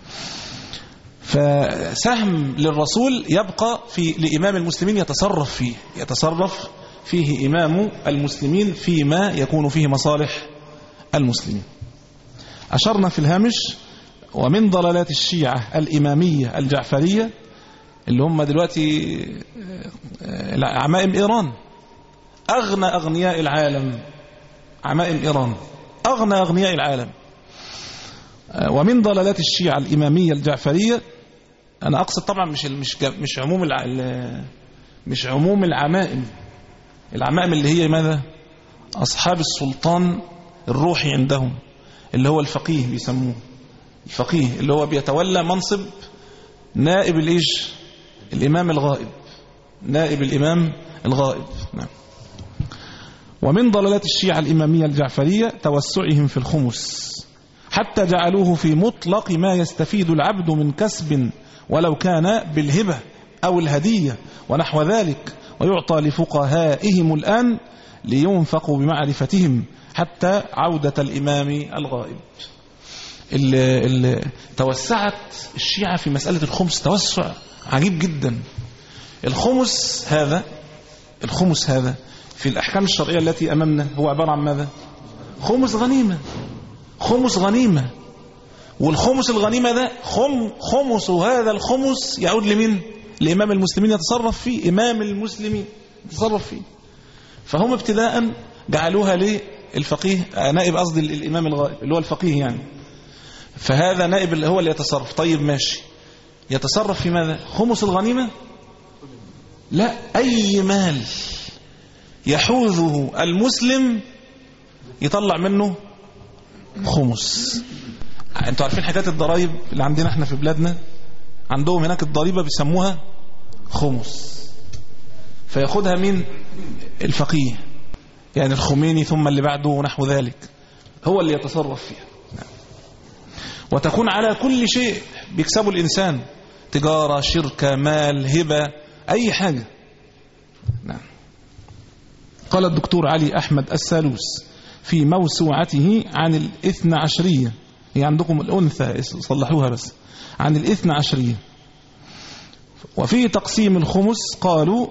فسهم للرسول يبقى في لإمام المسلمين يتصرف فيه يتصرف فيه إمام المسلمين فيما يكون فيه مصالح المسلمين. أشرنا في الهامش ومن ضلالات الشيعة الإمامية الجعفرية اللي هم دلوقتي عمائم إيران، أغنى أغنياء العالم. عمائم إيران أغنى أغنياء العالم. ومن ضلالات الشيعة الإمامية الجعفرية، أنا أقصد طبعا مش مش مش عموم مش عموم العمائم. العمائم اللي هي ماذا؟ أصحاب السلطان الروحي عندهم، اللي هو الفقيه بيسموه. الفقيه اللي هو بيتولى منصب نائب الإيش؟ الإمام الغائب. نائب الإمام الغائب. نعم. ومن ضلالات الشيعة الإمامية الجعفرية توسعهم في الخمس، حتى جعلوه في مطلق ما يستفيد العبد من كسب ولو كان بالهبة أو الهدية ونحو ذلك، ويعطى لفقهائهم الآن لينفقوا بمعرفتهم حتى عودة الإمام الغائب. ال ال توسعت الشيعة في مسألة الخمس توسع عجيب جدا. الخمس هذا الخمس هذا في الأحكام الشرعية التي أمامنا هو عبارة عن ماذا؟ خمس غنيمة. خمس غنيمة. والخمس الغنيمة ده خم خمس هذا الخمس يعود لمين؟ لإمام المسلمين يتصرف فيه. إمام المسلمين يتصرف فيه. فهم ابتداء جعلوها للفقيه نائب، قصدي الإمام الغائب اللي هو الفقيه يعني. فهذا نائب اللي هو اللي يتصرف. طيب ماشي، يتصرف في ماذا؟ خمس الغنيمة؟ لا، أي مال يحوزه المسلم يطلع منه خمس. انتوا عارفين حكاية الضرائب اللي عندنا احنا في بلادنا؟ عندهم هناك الضريبة بيسموها خمس. فياخدها مين؟ الفقيه يعني الخميني ثم اللي بعده ونحو ذلك، هو اللي يتصرف فيها. وتكون على كل شيء بيكسبه الإنسان، تجارة، شركة، مال، هبة، أي حاجة. نعم. قال الدكتور علي أحمد السالوس في موسوعته عن الاثنى عشرية، هي عندكم الأنثى صلحوها بس، عن الاثنى عشرية، وفي تقسيم الخمس قالوا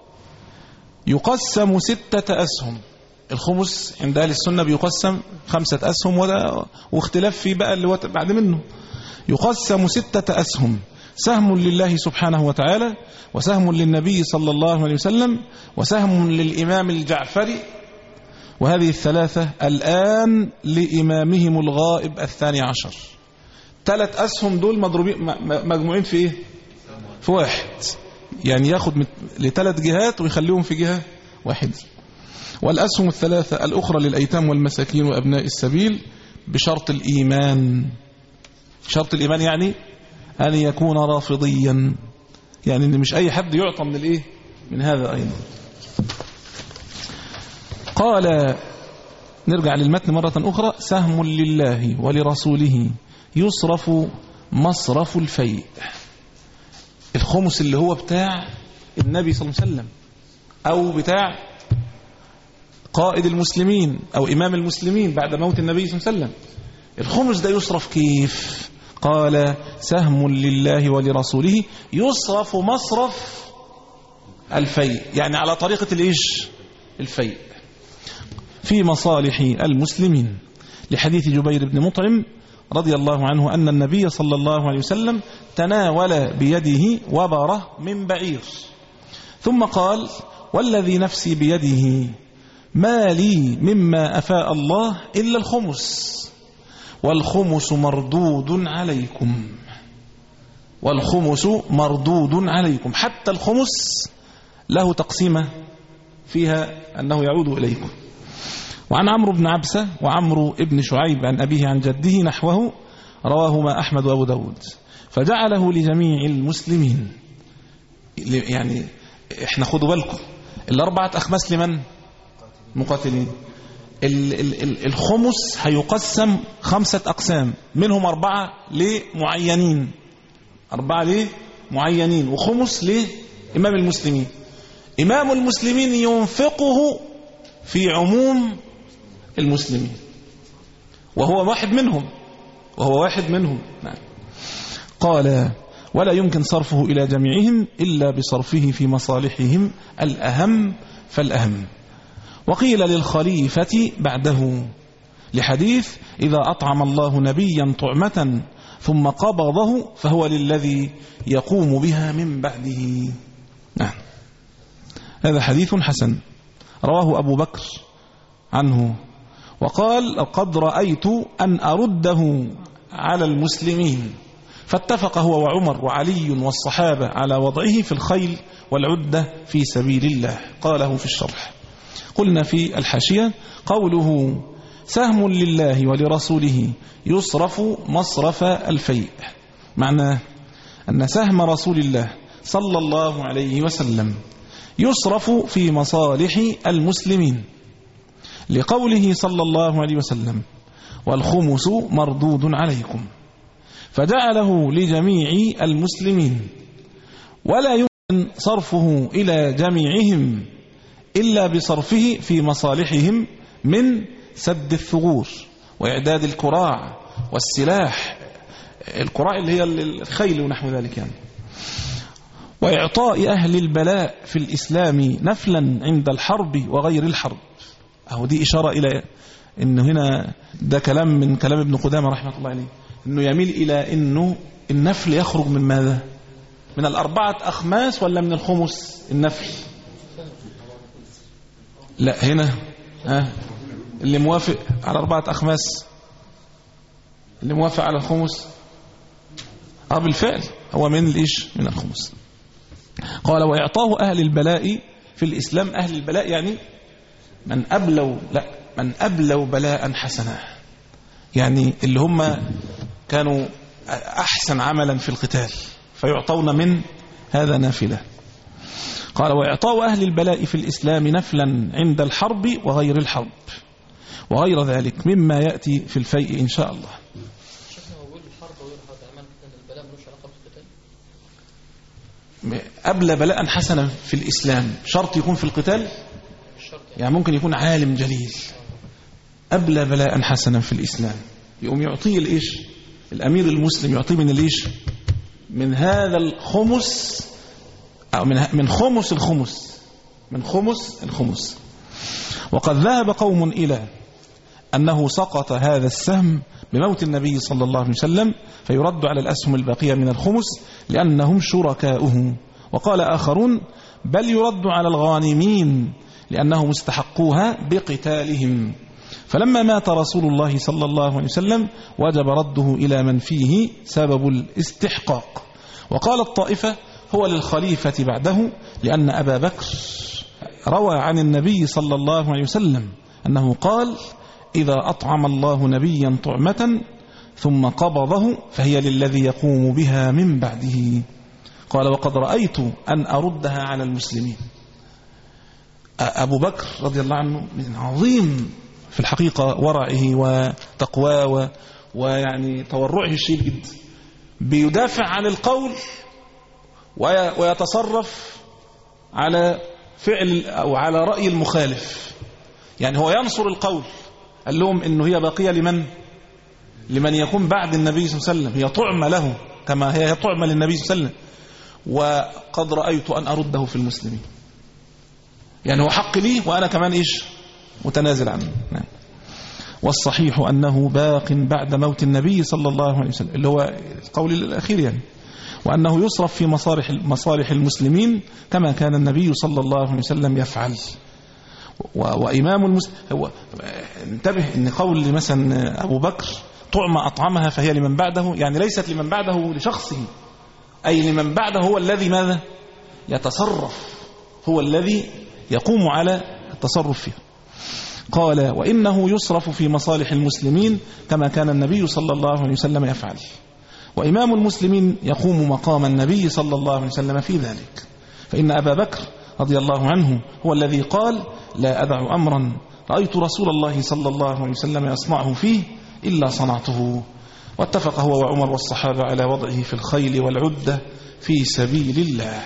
يقسم ستة أسهم. الخمس عند أهل السنة بيقسم خمسة أسهم، واختلاف في بقى اللي بعد منه. يقسم ستة أسهم، سهم لله سبحانه وتعالى، وسهم للنبي صلى الله عليه وسلم، وسهم للإمام الجعفري، وهذه الثلاثة الآن لإمامهم الغائب الثاني عشر. ثلاث أسهم دول مضروبين مجموعين في إيه؟ في واحد، يعني ياخد لثلاث جهات ويخليهم في جهة واحدة. والأسهم الثلاثة الأخرى للأيتام والمساكين وأبناء السبيل بشرط الإيمان. شرط الإيمان يعني أن يكون رافضيا، يعني إن مش أي حد يعطى من الإيه؟ من هذا أيضا. قال نرجع للمتن مرة أخرى. سهم لله ولرسوله يصرف مصرف الفيء. الخمس اللي هو بتاع النبي صلى الله عليه وسلم أو بتاع قائد المسلمين أو إمام المسلمين بعد موت النبي صلى الله عليه وسلم. الخمس ده يصرف كيف؟ قال سهم لله ولرسوله يصرف مصرف الفيء، يعني على طريقة الإيش؟ الفيء في مصالح المسلمين، لحديث جبير بن مطعم رضي الله عنه أن النبي صلى الله عليه وسلم تناول بيده وبرة من بعير ثم قال والذي نفسي بيده ما لي مما أفاء الله إلا الخمس والخمس مردود عليكم، والخمس مردود عليكم، حتى الخمس له تقسيمة فيها أنه يعود إليكم. وعن عمرو بن عبسة وعمرو بن شعيب عن أبيه عن جده نحوه رواهما أحمد وأبو داود، فجعله لجميع المسلمين. يعني احنا خدوا بالكم الأربعة أخماس لمن؟ مقاتلين. الخمس هيقسم خمسة أقسام، منهم أربعة لمعينين، أربعة لمعينين وخمس لإمام المسلمين. إمام المسلمين ينفقه في عموم المسلمين وهو واحد منهم وهو واحد منهم نعم. قال ولا يمكن صرفه إلى جميعهم إلا بصرفه في مصالحهم الأهم فالأهم. وقيل للخليفة بعده لحديث إذا أطعم الله نبيا طعمة ثم قبضه فهو للذي يقوم بها من بعده. نعم. هذا حديث حسن رواه أبو بكر عنه وقال قد رأيت أن أرده على المسلمين، فاتفق هو وعمر وعلي والصحابة على وضعه في الخيل والعدة في سبيل الله. قاله في الشرح. قلنا في الحاشية قوله سهم لله ولرسوله يصرف مصرف الفيء، معناه أن سهم رسول الله صلى الله عليه وسلم يصرف في مصالح المسلمين، لقوله صلى الله عليه وسلم والخمس مردود عليكم، فجعله لجميع المسلمين ولا يمكن صرفه إلى جميعهم إلا بصرفه في مصالحهم من سد الثغور وإعداد الكراع والسلاح، الكراع اللي هي الخيل ونحو ذلك يعني، وإعطاء أهل البلاء في الإسلام نفلا عند الحرب وغير الحرب. أهو دي إشارة إلى إنه هنا ده كلام من كلام ابن قدامة رحمة الله عليه، إنه يميل إلى إنه النفل يخرج من ماذا؟ من الأربعة أخماس ولا من الخمس النفل؟ لا هنا ها اللي موافق على أربعة أخماس، اللي موافق على الخمس اه بالفعل هو من الإيش؟ من الخمس. قال وإعطاه أهل البلاء في الإسلام، أهل البلاء يعني من أبلوا لا من أبلوا بلاء حسنا، يعني اللي هم كانوا أحسن عملا في القتال فيعطون من هذا نافلة. قال وإعطاء أهل البلاء في الإسلام نفلا عند الحرب وغير الحرب وغير ذلك مما يأتي في الفيء إن شاء الله. أبلى بلاء حسنا في الإسلام شرط يكون في القتال؟ يعني ممكن يكون عالم جليل أبلى بلاء حسنا في الإسلام يقوم يعطيه الإيش؟ الأمير المسلم يعطيه من الإيش؟ من هذا الخمس أو من من خمس الخمس من خمس الخمس. وقد ذهب قوم إلى أنه سقط هذا السهم بموت النبي صلى الله عليه وسلم فيرد على الأسهم الباقية من الخمس لأنهم شركاؤه. وقال آخرون بل يرد على الغانمين لأنهم استحقوها بقتالهم، فلما مات رسول الله صلى الله عليه وسلم وجب رده إلى من فيه سبب الاستحقاق. وقال الطائفة هو للخليفة بعده لأن أبا بكر روى عن النبي صلى الله عليه وسلم أنه قال إذا أطعم الله نبيا طعمة ثم قبضه فهي للذي يقوم بها من بعده. قال وقد رأيت أن أردها على المسلمين. أبو بكر رضي الله عنه من عظيم في الحقيقة ورعه وتقواه ويعني تورعه الشديد جدا، بيدافع عن القول ويتصرف على فعل أو على رأي المخالف. يعني هو ينصر القول، قال لهم إنه هي باقية لمن لمن يكون بعد النبي صلى الله عليه وسلم، هي طعم له كما هي طعم للنبي صلى الله عليه وسلم، وقد رأيت أن أرده في المسلمين. يعني هو حق لي وأنا كمان إيش متنازل عنه. نعم. والصحيح أنه باق بعد موت النبي صلى الله عليه وسلم، اللي هو القول الأخير يعني، وأنه يصرف في مصالح مصالح المسلمين كما كان النبي صلى الله عليه وسلم يفعل. وإمام المسلم هو انتبه إن قول مثلا أبو بكر طعم أطعمها فهي لمن بعده، يعني ليست لمن بعده لشخصه، أي لمن بعده هو الذي ماذا يتصرف، هو الذي يقوم على التصرف فيها. قال وإنه يصرف في مصالح المسلمين كما كان النبي صلى الله عليه وسلم يفعل، وإمام المسلمين يقوم مقام النبي صلى الله عليه وسلم في ذلك. فإن أبا بكر رضي الله عنه هو الذي قال لا أدع أمرا رأيت رسول الله صلى الله عليه وسلم يصنعه فيه إلا صنعته. واتفق هو وعمر والصحابة على وضعه في الخيل والعدة في سبيل الله.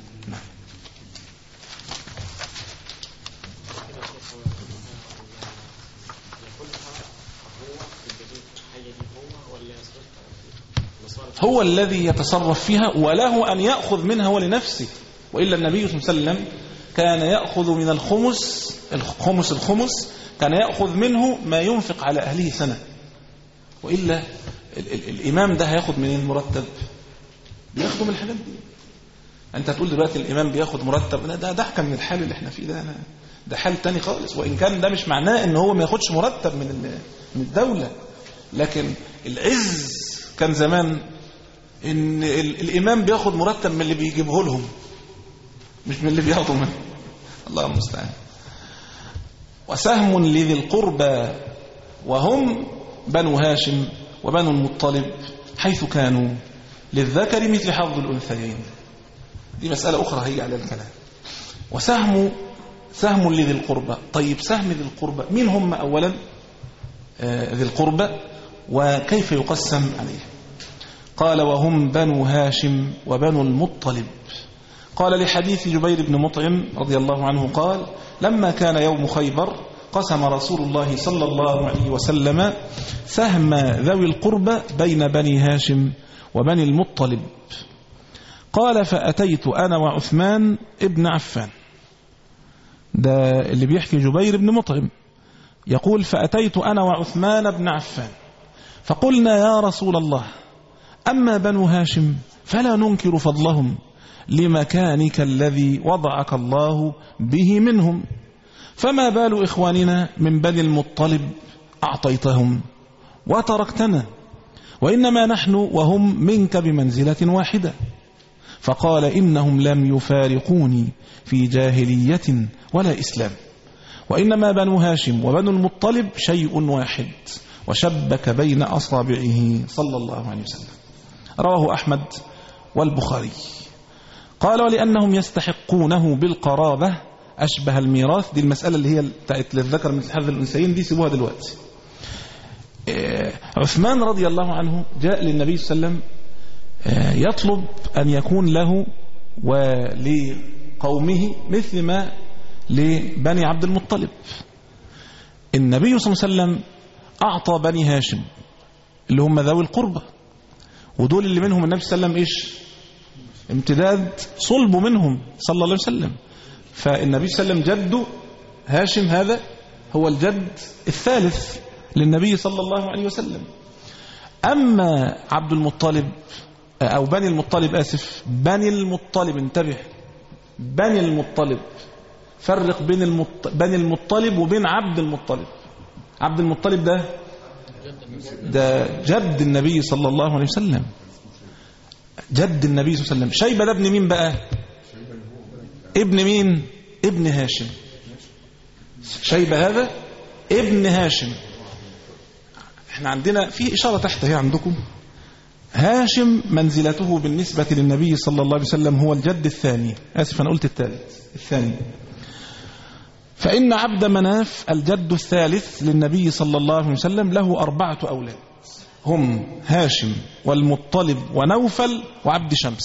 هو الذي يتصرف فيها وله أن يأخذ منها ولنفسه، وإلا النبي صلى الله عليه وسلم كان يأخذ من الخمس الخمس الخمس كان يأخذ منه ما ينفق على أهله سنة، وإلا ال ال الإمام ده هياخد من المرتب، بياخده من الحاجات دي. أنت تقول دلوقتي الإمام بياخد مرتب، لا ده ضحكة من الحال اللي احنا فيه ده، ده حال تاني خالص. وإن كان ده مش معناه إن هو ما ياخدش مرتب من من الدولة، لكن العز كان زمان إن الإمام بياخد مرتب من اللي بيجيبه لهم، مش من اللي بياخده منه. الله المستعان. وسهم لذي القربى وهم بنو هاشم وبنو المطلب حيث كانوا للذكر مثل حظ الأنثيين. دي مسألة أخرى هي على الكلام. وسهم سهم لذي القربى. طيب سهم ذي القربى مين هم أولا؟ آه ذي القربى وكيف يقسم عليه؟ قال وهم بنو هاشم وبنو المطلب. قال لحديث جبير بن مطعم رضي الله عنه قال لما كان يوم خيبر قسم رسول الله صلى الله عليه وسلم سهم ذوي القربى بين بني هاشم وبني المطلب. قال فأتيت أنا وعثمان ابن عفان. ده اللي بيحكي جبير بن مطعم يقول فأتيت أنا وعثمان بن عفان فقلنا يا رسول الله أما بنو هاشم فلا ننكر فضلهم لمكانك الذي وضعك الله به منهم، فما بال إخواننا من بني المطلب أعطيتهم وتركتنا، وإنما نحن وهم منك بمنزلة واحدة. فقال إنهم لم يفارقوني في جاهلية ولا إسلام، وإنما بنو هاشم وبنو المطلب شيء واحد، وشبك بين أصابعه صلى الله عليه وسلم. رواه أحمد والبخاري. قال ولأنهم يستحقونه بالقرابة أشبه الميراث. دي المسألة اللي هي بتاعت للذكر مثل حظ الأنثيين، دي سيبوها دلوقتي. عثمان رضي الله عنه جاء للنبي صلى الله عليه وسلم يطلب أن يكون له ولقومه مثل ما لبني عبد المطلب. النبي صلى الله عليه وسلم أعطى بني هاشم اللي هم ذوي القربة، ودول اللي منهم النبي صلى الله عليه وسلم إيش امتداد صلبه منهم صلى الله عليه وسلم. فالنبي صلى الله عليه وسلم جده هاشم هذا هو الجد الثالث للنبي صلى الله عليه وسلم. أما عبد المطلب أو بني المطلب آسف بني المطلب، انتبه، بني المطلب، فرق بين المط... بني المطلب وبين عبد المطلب. عبد المطلب ده ده جد النبي صلى الله عليه وسلم، جد النبي صلى الله عليه وسلم. شيبة ده ابن مين بقى؟ ابن مين؟ ابن هاشم. شيبة هذا ابن هاشم. احنا عندنا في إشارة تحت هي عندكم، هاشم منزلته بالنسبة للنبي صلى الله عليه وسلم هو الجد الثاني، آسف أنا قلت الثالث، الثاني. فإن عبد مناف الجد الثالث للنبي صلى الله عليه وسلم له أربعة أولاد، هم هاشم والمطلب ونوفل وعبد شمس.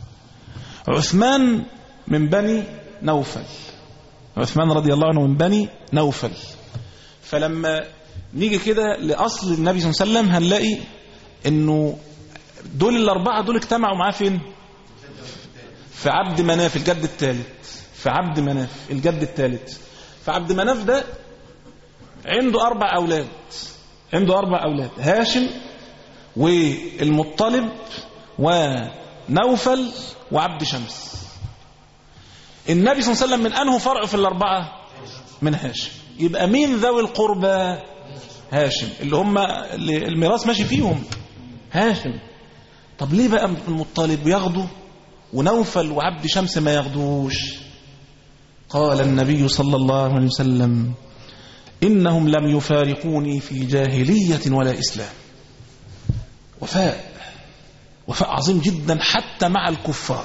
عثمان من بني نوفل، عثمان رضي الله عنه من بني نوفل. فلما نيجي كده لأصل النبي صلى الله عليه وسلم هنلاقي انه دول الأربعة دول اجتمعوا معاه فين؟ في عبد مناف الجد الثالث، في عبد مناف الجد الثالث. فعبد مناف ده عنده أربع أولاد، عنده أربع أولاد، هاشم والمطلب ونوفل وعبد شمس. النبي صلى الله عليه وسلم من أنه فرع في الأربعة؟ من هاشم. يبقى مين ذوي القربى؟ هاشم، اللي هم اللي الميراث ماشي فيهم هاشم. طب ليه بقى المطلب ياخده ونوفل وعبد شمس ما ياخدوش؟ قال النبي صلى الله عليه وسلم: إنهم لم يفارقوني في جاهلية ولا إسلام. وفاء، وفاء عظيم جدا حتى مع الكفار.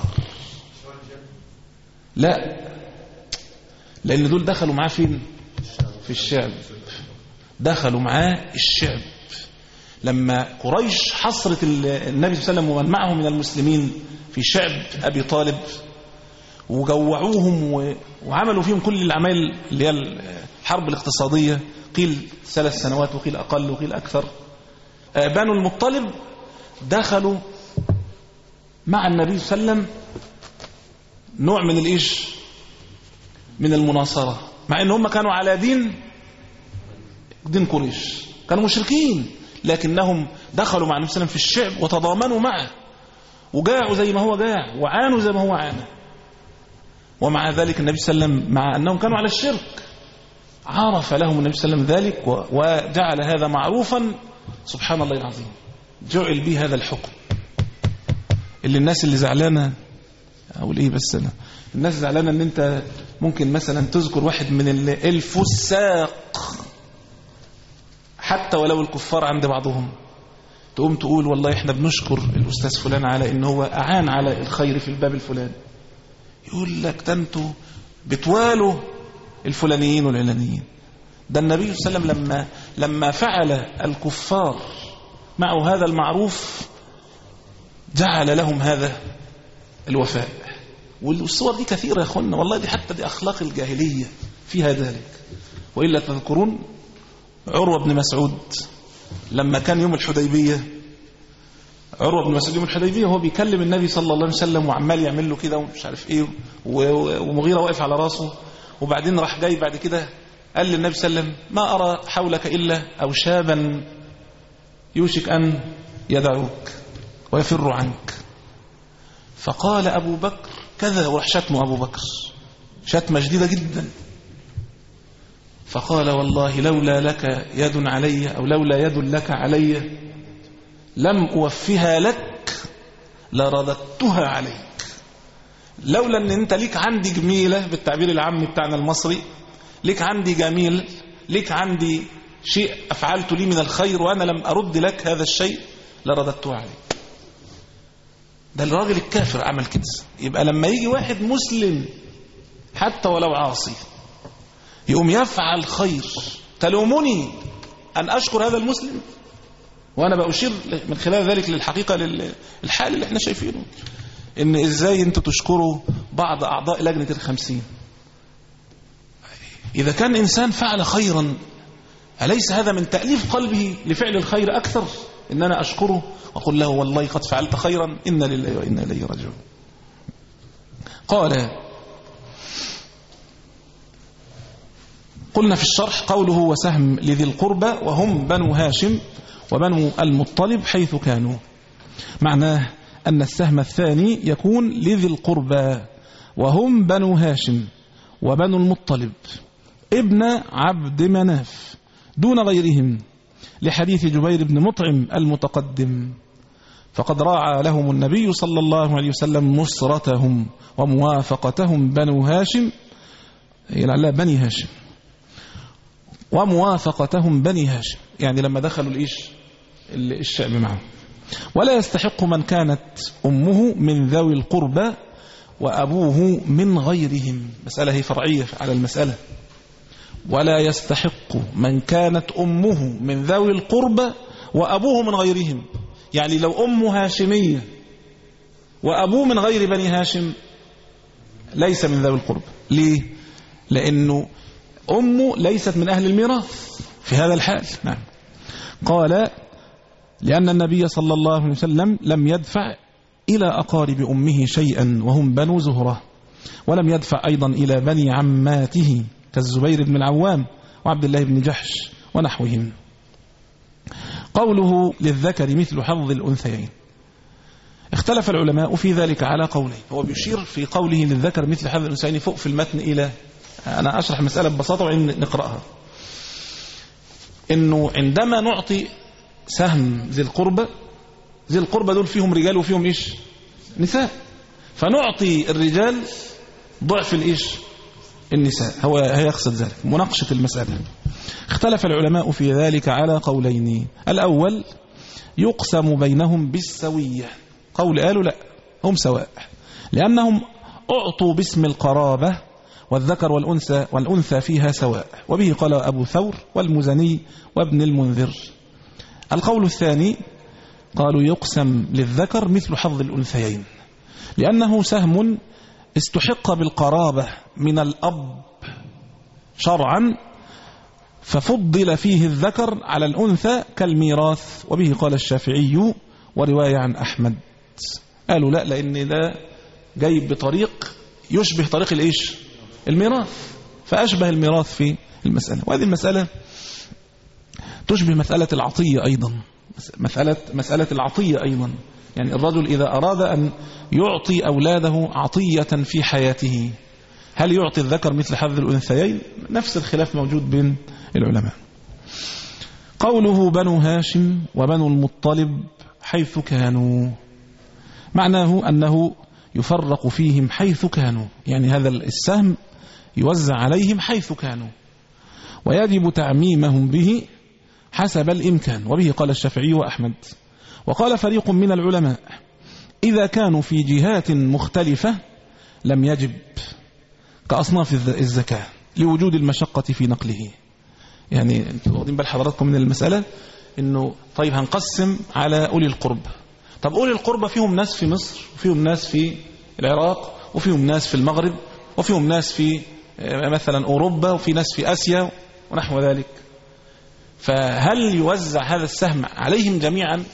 لا، لأن دول دخلوا معاه فين؟ في الشعب، دخلوا معاه الشعب. لما قريش حصرت النبي صلى الله عليه وسلم ومن معه من المسلمين في شعب أبي طالب وجوعوهم وعملوا فيهم كل الأعمال اللي هي الحرب الاقتصادية، قيل ثلاث سنوات وقيل أقل وقيل أكثر. بنو المطلب دخلوا مع النبي صلى الله عليه وسلم نوع من الإيش؟ من المناصرة، مع ان هم كانوا على دين دين قريش، كانوا مشركين، لكنهم دخلوا مع النبي صلى الله عليه وسلم في الشعب وتضامنوا معه وجاعوا زي ما هو جاع وعانوا زي ما هو عانى. ومع ذلك النبي صلى الله عليه وسلم مع أنهم كانوا على الشرك عرف لهم النبي صلى الله عليه وسلم ذلك وجعل هذا معروفا. سبحان الله العظيم، جعل به هذا الحكم اللي الناس اللي زعلانة أقول إيه بس أنا الناس زعلانة أن أنت ممكن مثلا تذكر واحد من الفساق حتى ولو الكفار عند بعضهم، تقوم تقول والله إحنا بنشكر الأستاذ فلان على إنه هو أعان على الخير في الباب الفلاني. يقول لك تنتوا بتوالوا الفلانيين والعلانيين. ده النبي صلى الله عليه وسلم لما لما فعل الكفار معه هذا المعروف جعل لهم هذا الوفاء. والصور دي كثيرة يا أخوانا، والله دي حتى دي أخلاق الجاهلية فيها ذلك. وإلا تذكرون عروة بن مسعود لما كان يوم الحديبية، عروة بن مسعود يوم الحديبية هو بيكلم النبي صلى الله عليه وسلم وعمال يعمل له كده ومش عارف ايه، ومغيرة واقف على راسه، وبعدين راح جاي بعد كده قال للنبي صلى الله عليه وسلم: ما أرى حولك إلا أو شابا يوشك أن يدعوك ويفر عنك. فقال أبو بكر كذا، وراح شتمه أبو بكر شتمة شديدة جدا. فقال: والله لولا لك يد علي أو لولا يد لك علي لم أوفيها لك لرددتها عليك. لولا أن أنت ليك عندي جميلة، بالتعبير العامي بتاعنا المصري، ليك عندي جميل، ليك عندي شيء أفعلت لي من الخير وأنا لم أرد لك هذا الشيء لرددته عليك. ده الراجل الكافر عمل كده. يبقى لما يجي واحد مسلم حتى ولو عاصي يقوم يفعل خير، تلومني أن أشكر هذا المسلم؟ وأنا بأشير من خلال ذلك للحقيقة للحال اللي احنا شايفينه، إن إزاي أنتوا تشكروا بعض أعضاء لجنة الخمسين. إذا كان إنسان فعل خيرا أليس هذا من تأليف قلبه لفعل الخير أكثر؟ إن أنا أشكره وأقول له والله قد فعلت خيرا إنا لله وإنا إليه راجعون. قال قلنا في الشرح قوله وسهم لذي القربى وهم بنو هاشم وبنو المطلب حيث كانوا، معناه أن السهم الثاني يكون لذي القربى وهم بنو هاشم وبنو المطلب ابن عبد مناف دون غيرهم، لحديث جبير بن مطعم المتقدم. فقد راعى لهم النبي صلى الله عليه وسلم نصرتهم وموافقتهم بنو هاشم يعني بني هاشم وموافقتهم بني هاشم، يعني لما دخلوا الإيش الشعب معه. ولا يستحق من كانت أمه من ذوي القربى وأبوه من غيرهم. مسألة هي فرعية على المسألة. ولا يستحق من كانت أمه من ذوي القربى وأبوه من غيرهم. يعني لو أمه هاشمية وأبوه من غير بني هاشم ليس من ذوي القربى. ليه؟ لأنه أمه ليست من أهل الميراث في هذا الحال. نعم. قال لأن النبي صلى الله عليه وسلم لم يدفع إلى أقارب أمه شيئا وهم بنو زهرة، ولم يدفع أيضا إلى بني عماته كالزبير بن العوام وعبد الله بن جحش ونحوهم. قوله للذكر مثل حظ الأنثيين، اختلف العلماء في ذلك على قولين. هو بيشير في قوله للذكر مثل حظ الأنثيين فوق في المتن إلى، أنا أشرح مسألة ببساطة وعين نقرأها، إنه عندما نعطي سهم ذي القربة، ذي القربة دول فيهم رجال وفيهم إيش؟ نساء، فنعطي الرجال ضعف الإيش؟ النساء. هو هيقصد ذلك مناقشة المسألة. اختلف العلماء في ذلك على قولين. الأول يقسم بينهم بالسوية، قول قالوا لا هم سواء لأنهم أعطوا باسم القرابة والذكر والأنثى والأنثى فيها سواء، وبه قال أبو ثور والمزني وابن المنذر. القول الثاني قالوا يقسم للذكر مثل حظ الأنثيين لأنه سهم استحق بالقرابة من الأب شرعا ففضل فيه الذكر على الأنثى كالميراث، وبه قال الشافعي ورواية عن أحمد. قالوا لا، لأن ده جاي بطريق يشبه طريق الإيش؟ الميراث، فأشبه الميراث في المسألة. وهذه المسألة تشبه مسألة العطية أيضا، مسألة, مسألة العطية أيضا. يعني الرجل إذا أراد أن يعطي أولاده عطية في حياته هل يعطي الذكر مثل حظ الأنثيين؟ نفس الخلاف موجود بين العلماء. قوله بنو هاشم وبنو المطلب حيث كانوا، معناه أنه يفرق فيهم حيث كانوا، يعني هذا السهم يوزع عليهم حيث كانوا، ويجب تعميمهم به حسب الإمكان، وبه قال الشافعي وأحمد. وقال فريق من العلماء إذا كانوا في جهات مختلفة لم يجب كأصناف الزكاة لوجود المشقة في نقله. يعني انتوا واخدين بال حضراتكم من المسألة انه طيب هنقسم على أولي القربة. طب أولي القربة فيهم ناس في مصر وفيهم ناس في العراق وفيهم ناس في المغرب وفيهم ناس في مثلا أوروبا وفي ناس في آسيا ونحو ذلك، فهل يوزع هذا السهم عليهم جميعا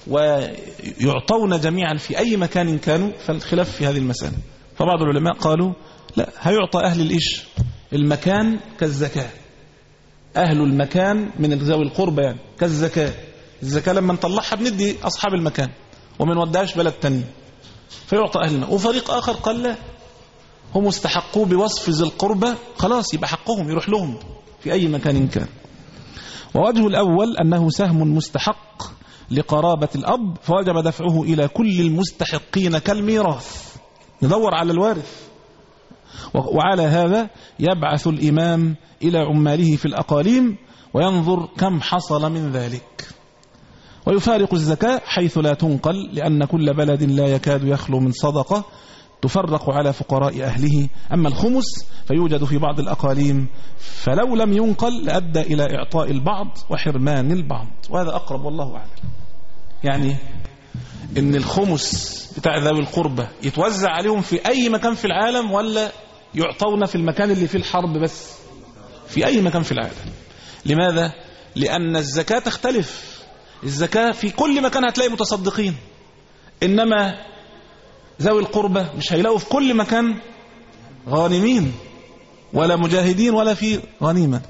ويعطون جميعا في أي مكان كانوا؟ فالخلاف في هذه المسألة. فبعض العلماء قالوا لا، هيعطى أهل الإيش؟ المكان كالزكاة، أهل المكان من ذوي القربى يعني كالزكاة. الزكاة لما نطلعها بندي أصحاب المكان ومن وداش بلد تاني فيعطى أهلنا. وفريق آخر قال لا، هم استحقوا بوصف ذي القربى خلاص يبقى حقهم يروح لهم في أي مكان كان. ووجه الأول أنه سهم مستحق لقرابة الأب فوجب دفعه إلى كل المستحقين كالميراث، ندور على الوارث. وعلى هذا يبعث الإمام إلى عماله في الأقاليم وينظر كم حصل من ذلك، ويفارق الزكاة حيث لا تنقل، لأن كل بلد لا يكاد يخلو من صدقة تفرق على فقراء أهله. أما الخمس فيوجد في بعض الأقاليم، فلو لم ينقل لأدى إلى إعطاء البعض وحرمان البعض، وهذا أقرب والله أعلم. يعني إن الخمس بتاع ذوي القربة يتوزع عليهم في أي مكان في العالم ولا يعطون في المكان اللي فيه الحرب بس؟ في أي مكان في العالم. لماذا؟ لأن الزكاة تختلف. الزكاة في كل مكان هتلاقي متصدقين، إنما ذوي القربة مش هيلاقوا في كل مكان غانمين ولا مجاهدين ولا في غنيمة.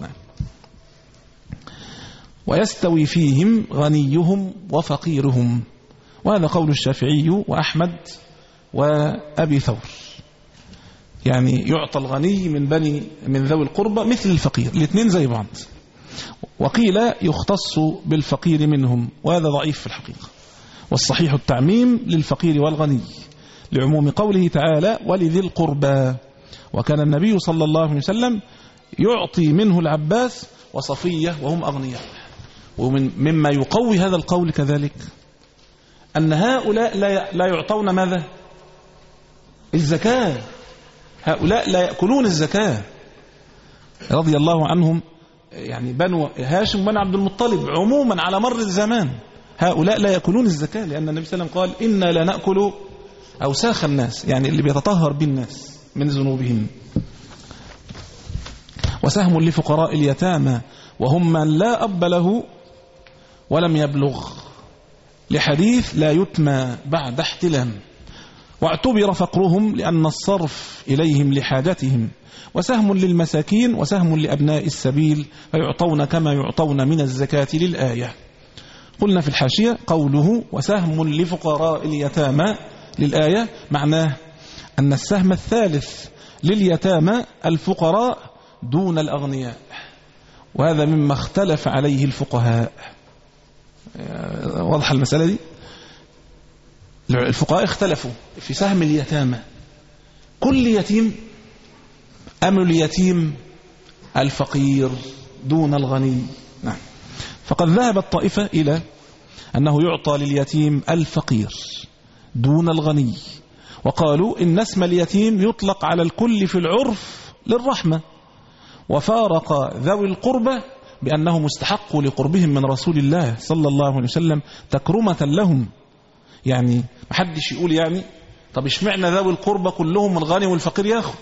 ويستوي فيهم غنيهم وفقيرهم، وهذا قول الشافعي وأحمد وأبي ثور. يعني يعطى الغني من بني من ذوي القربة مثل الفقير، الاثنين زي بعض. وقيل يختص بالفقير منهم، وهذا ضعيف في الحقيقة، والصحيح التعميم للفقير والغني لعموم قوله تعالى ولذي القربى. وكان النبي صلى الله عليه وسلم يعطي منه العباس وصفية وهم أغنياء. ومن مما يقوي هذا القول كذلك أن هؤلاء لا يعطون ماذا؟ الزكاة. هؤلاء لا يأكلون الزكاة، رضي الله عنهم، يعني بنو هاشم وبنو عبد المطلب عموما على مر الزمان، هؤلاء لا يأكلون الزكاة، لأن النبي صلى الله عليه وسلم قال إنا لا نأكل أوساخ الناس، يعني اللي بيتطهر بالناس من ذنوبهم. وسهم لفقراء اليتامى وهم من لا أب له ولم يبلغ، لحديث لا يتمى بعد احتلام، واعتبر فقرهم لأن الصرف إليهم لحاجتهم. وسهم للمساكين وسهم لأبناء السبيل فيعطون كما يعطون من الزكاة للآية. قلنا في الحاشية قوله وسهم لفقراء اليتامى للآية معناه أن السهم الثالث لليتامى الفقراء دون الأغنياء، وهذا مما اختلف عليه الفقهاء. واضح المسألة دي؟ الفقهاء اختلفوا في سهم اليتامى، كل يتيم أم اليتيم الفقير دون الغني؟ نعم. فقد ذهبت طائفة إلى أنه يعطى لليتيم الفقير دون الغني، وقالوا إن اسم اليتيم يطلق على الكل في العرف للرحمة، وفارق ذوي القربى بأنه مستحق لقربهم من رسول الله صلى الله عليه وسلم تكرمة لهم. يعني محدش يقول يعني طب اشمعنى ذوي القربى كلهم الغني والفقير ياخد،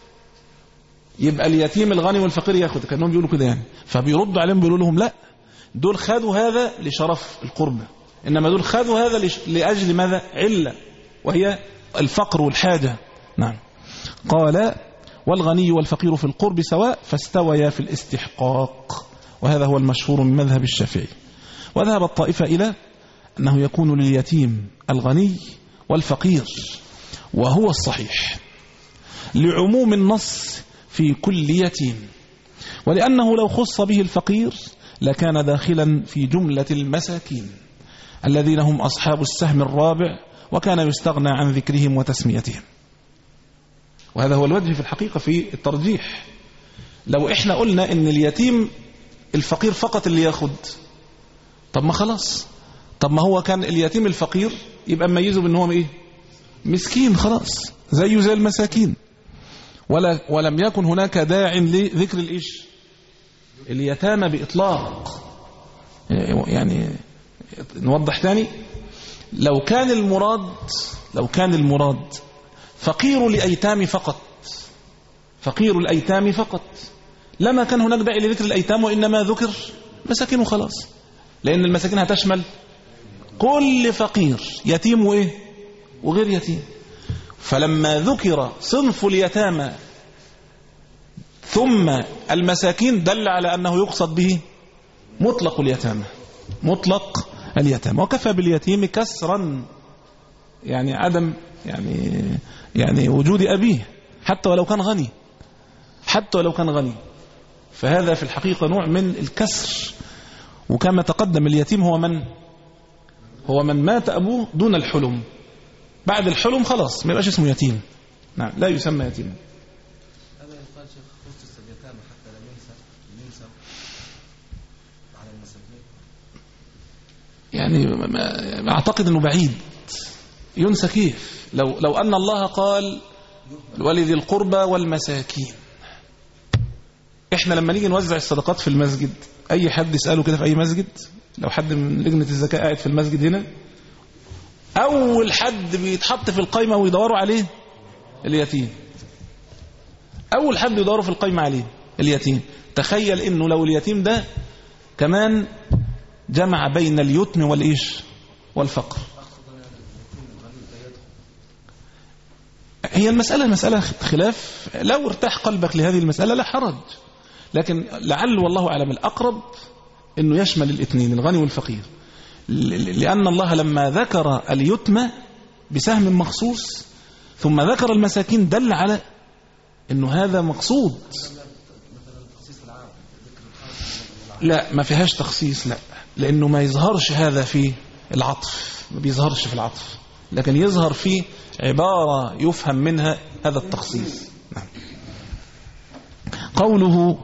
يبقى اليتيم الغني والفقير ياخد، كانهم بيقولوا كده يعني. فبيردوا عليهم بيقولوا لهم لا، دول خدوا هذا لشرف القربة، إنما دول خدوا هذا لأجل ماذا؟ علة، وهي الفقر والحاجة. نعم. قال والغني والفقير في القرب سواء فاستويا في الاستحقاق، وهذا هو المشهور من مذهب الشافعي. وذهب الطائفة إلى أنه يكون لليتيم الغني والفقير، وهو الصحيح لعموم النص في كل يتيم، ولأنه لو خص به الفقير لكان داخلا في جملة المساكين الذين هم أصحاب السهم الرابع، وكان يستغنى عن ذكرهم وتسميتهم. وهذا هو الوجه في الحقيقة في الترجيح. لو إحنا قلنا إن اليتيم الفقير فقط اللي ياخد، طب ما خلاص، طب ما هو كان اليتيم الفقير يبقى ميزه بأنه هو إيه؟ مسكين، خلاص زيه زي المساكين، ولا ولم يكن هناك داع لذكر الإيش اليتامى بإطلاق. يعني نوضح تاني، لو كان المراد لو كان المراد فقير الأيتام فقط، فقير الأيتام فقط، لما كان هناك داعي لذكر الأيتام، وإنما ذكر مساكين وخلاص، لأن المساكين هتشمل كل فقير، يتيم وإيه وغير يتيم. فلما ذكر صنف اليتامى ثم المساكين دل على أنه يقصد به مطلق اليتامى، مطلق اليتامى. وكفى باليتيم كسرا، يعني عدم يعني يعني وجود أبيه، حتى ولو كان غني، حتى ولو كان غني، فهذا في الحقيقة نوع من الكسر. وكما تقدم اليتيم هو من هو من مات أبوه دون الحلم، بعد الحلم خلاص ما يبقاش اسمه يتيم. نعم، لا يسمى يتيما. هذا يقال شيخ خصوص اليتامى حتى لا ينسب ينسب على المساكين، يعني أعتقد أنه بعيد ينسى كيف. لو لو أن الله قال ولذي القربى والمساكين، إحنا لما نيجي نوزع الصدقات في المسجد، أي حد يسأله كده في أي مسجد، لو حد من لجنة الزكاة قاعد في المسجد هنا، أول حد بيتحط في القائمة ويدوروا عليه اليتيم، أول حد يدوروا في القائمة عليه اليتيم. تخيل إنه لو اليتيم ده كمان جمع بين اليتم والإيش والفقر. هي المسألة مسألة خلاف، لو ارتاح قلبك لهذه المسألة لا حرج، لكن لعل والله أعلم الأقرب إنه يشمل الاثنين، الغني والفقير، لأن الله لما ذكر اليتم بسهم مخصوص ثم ذكر المساكين دل على إنه هذا مقصود. لا، ما فيهاش تخصيص، لا، لأنه ما يظهرش هذا في العطف، ما بيظهرش في العطف، لكن يظهر في عبارة يفهم منها هذا التخصيص. نعم. قوله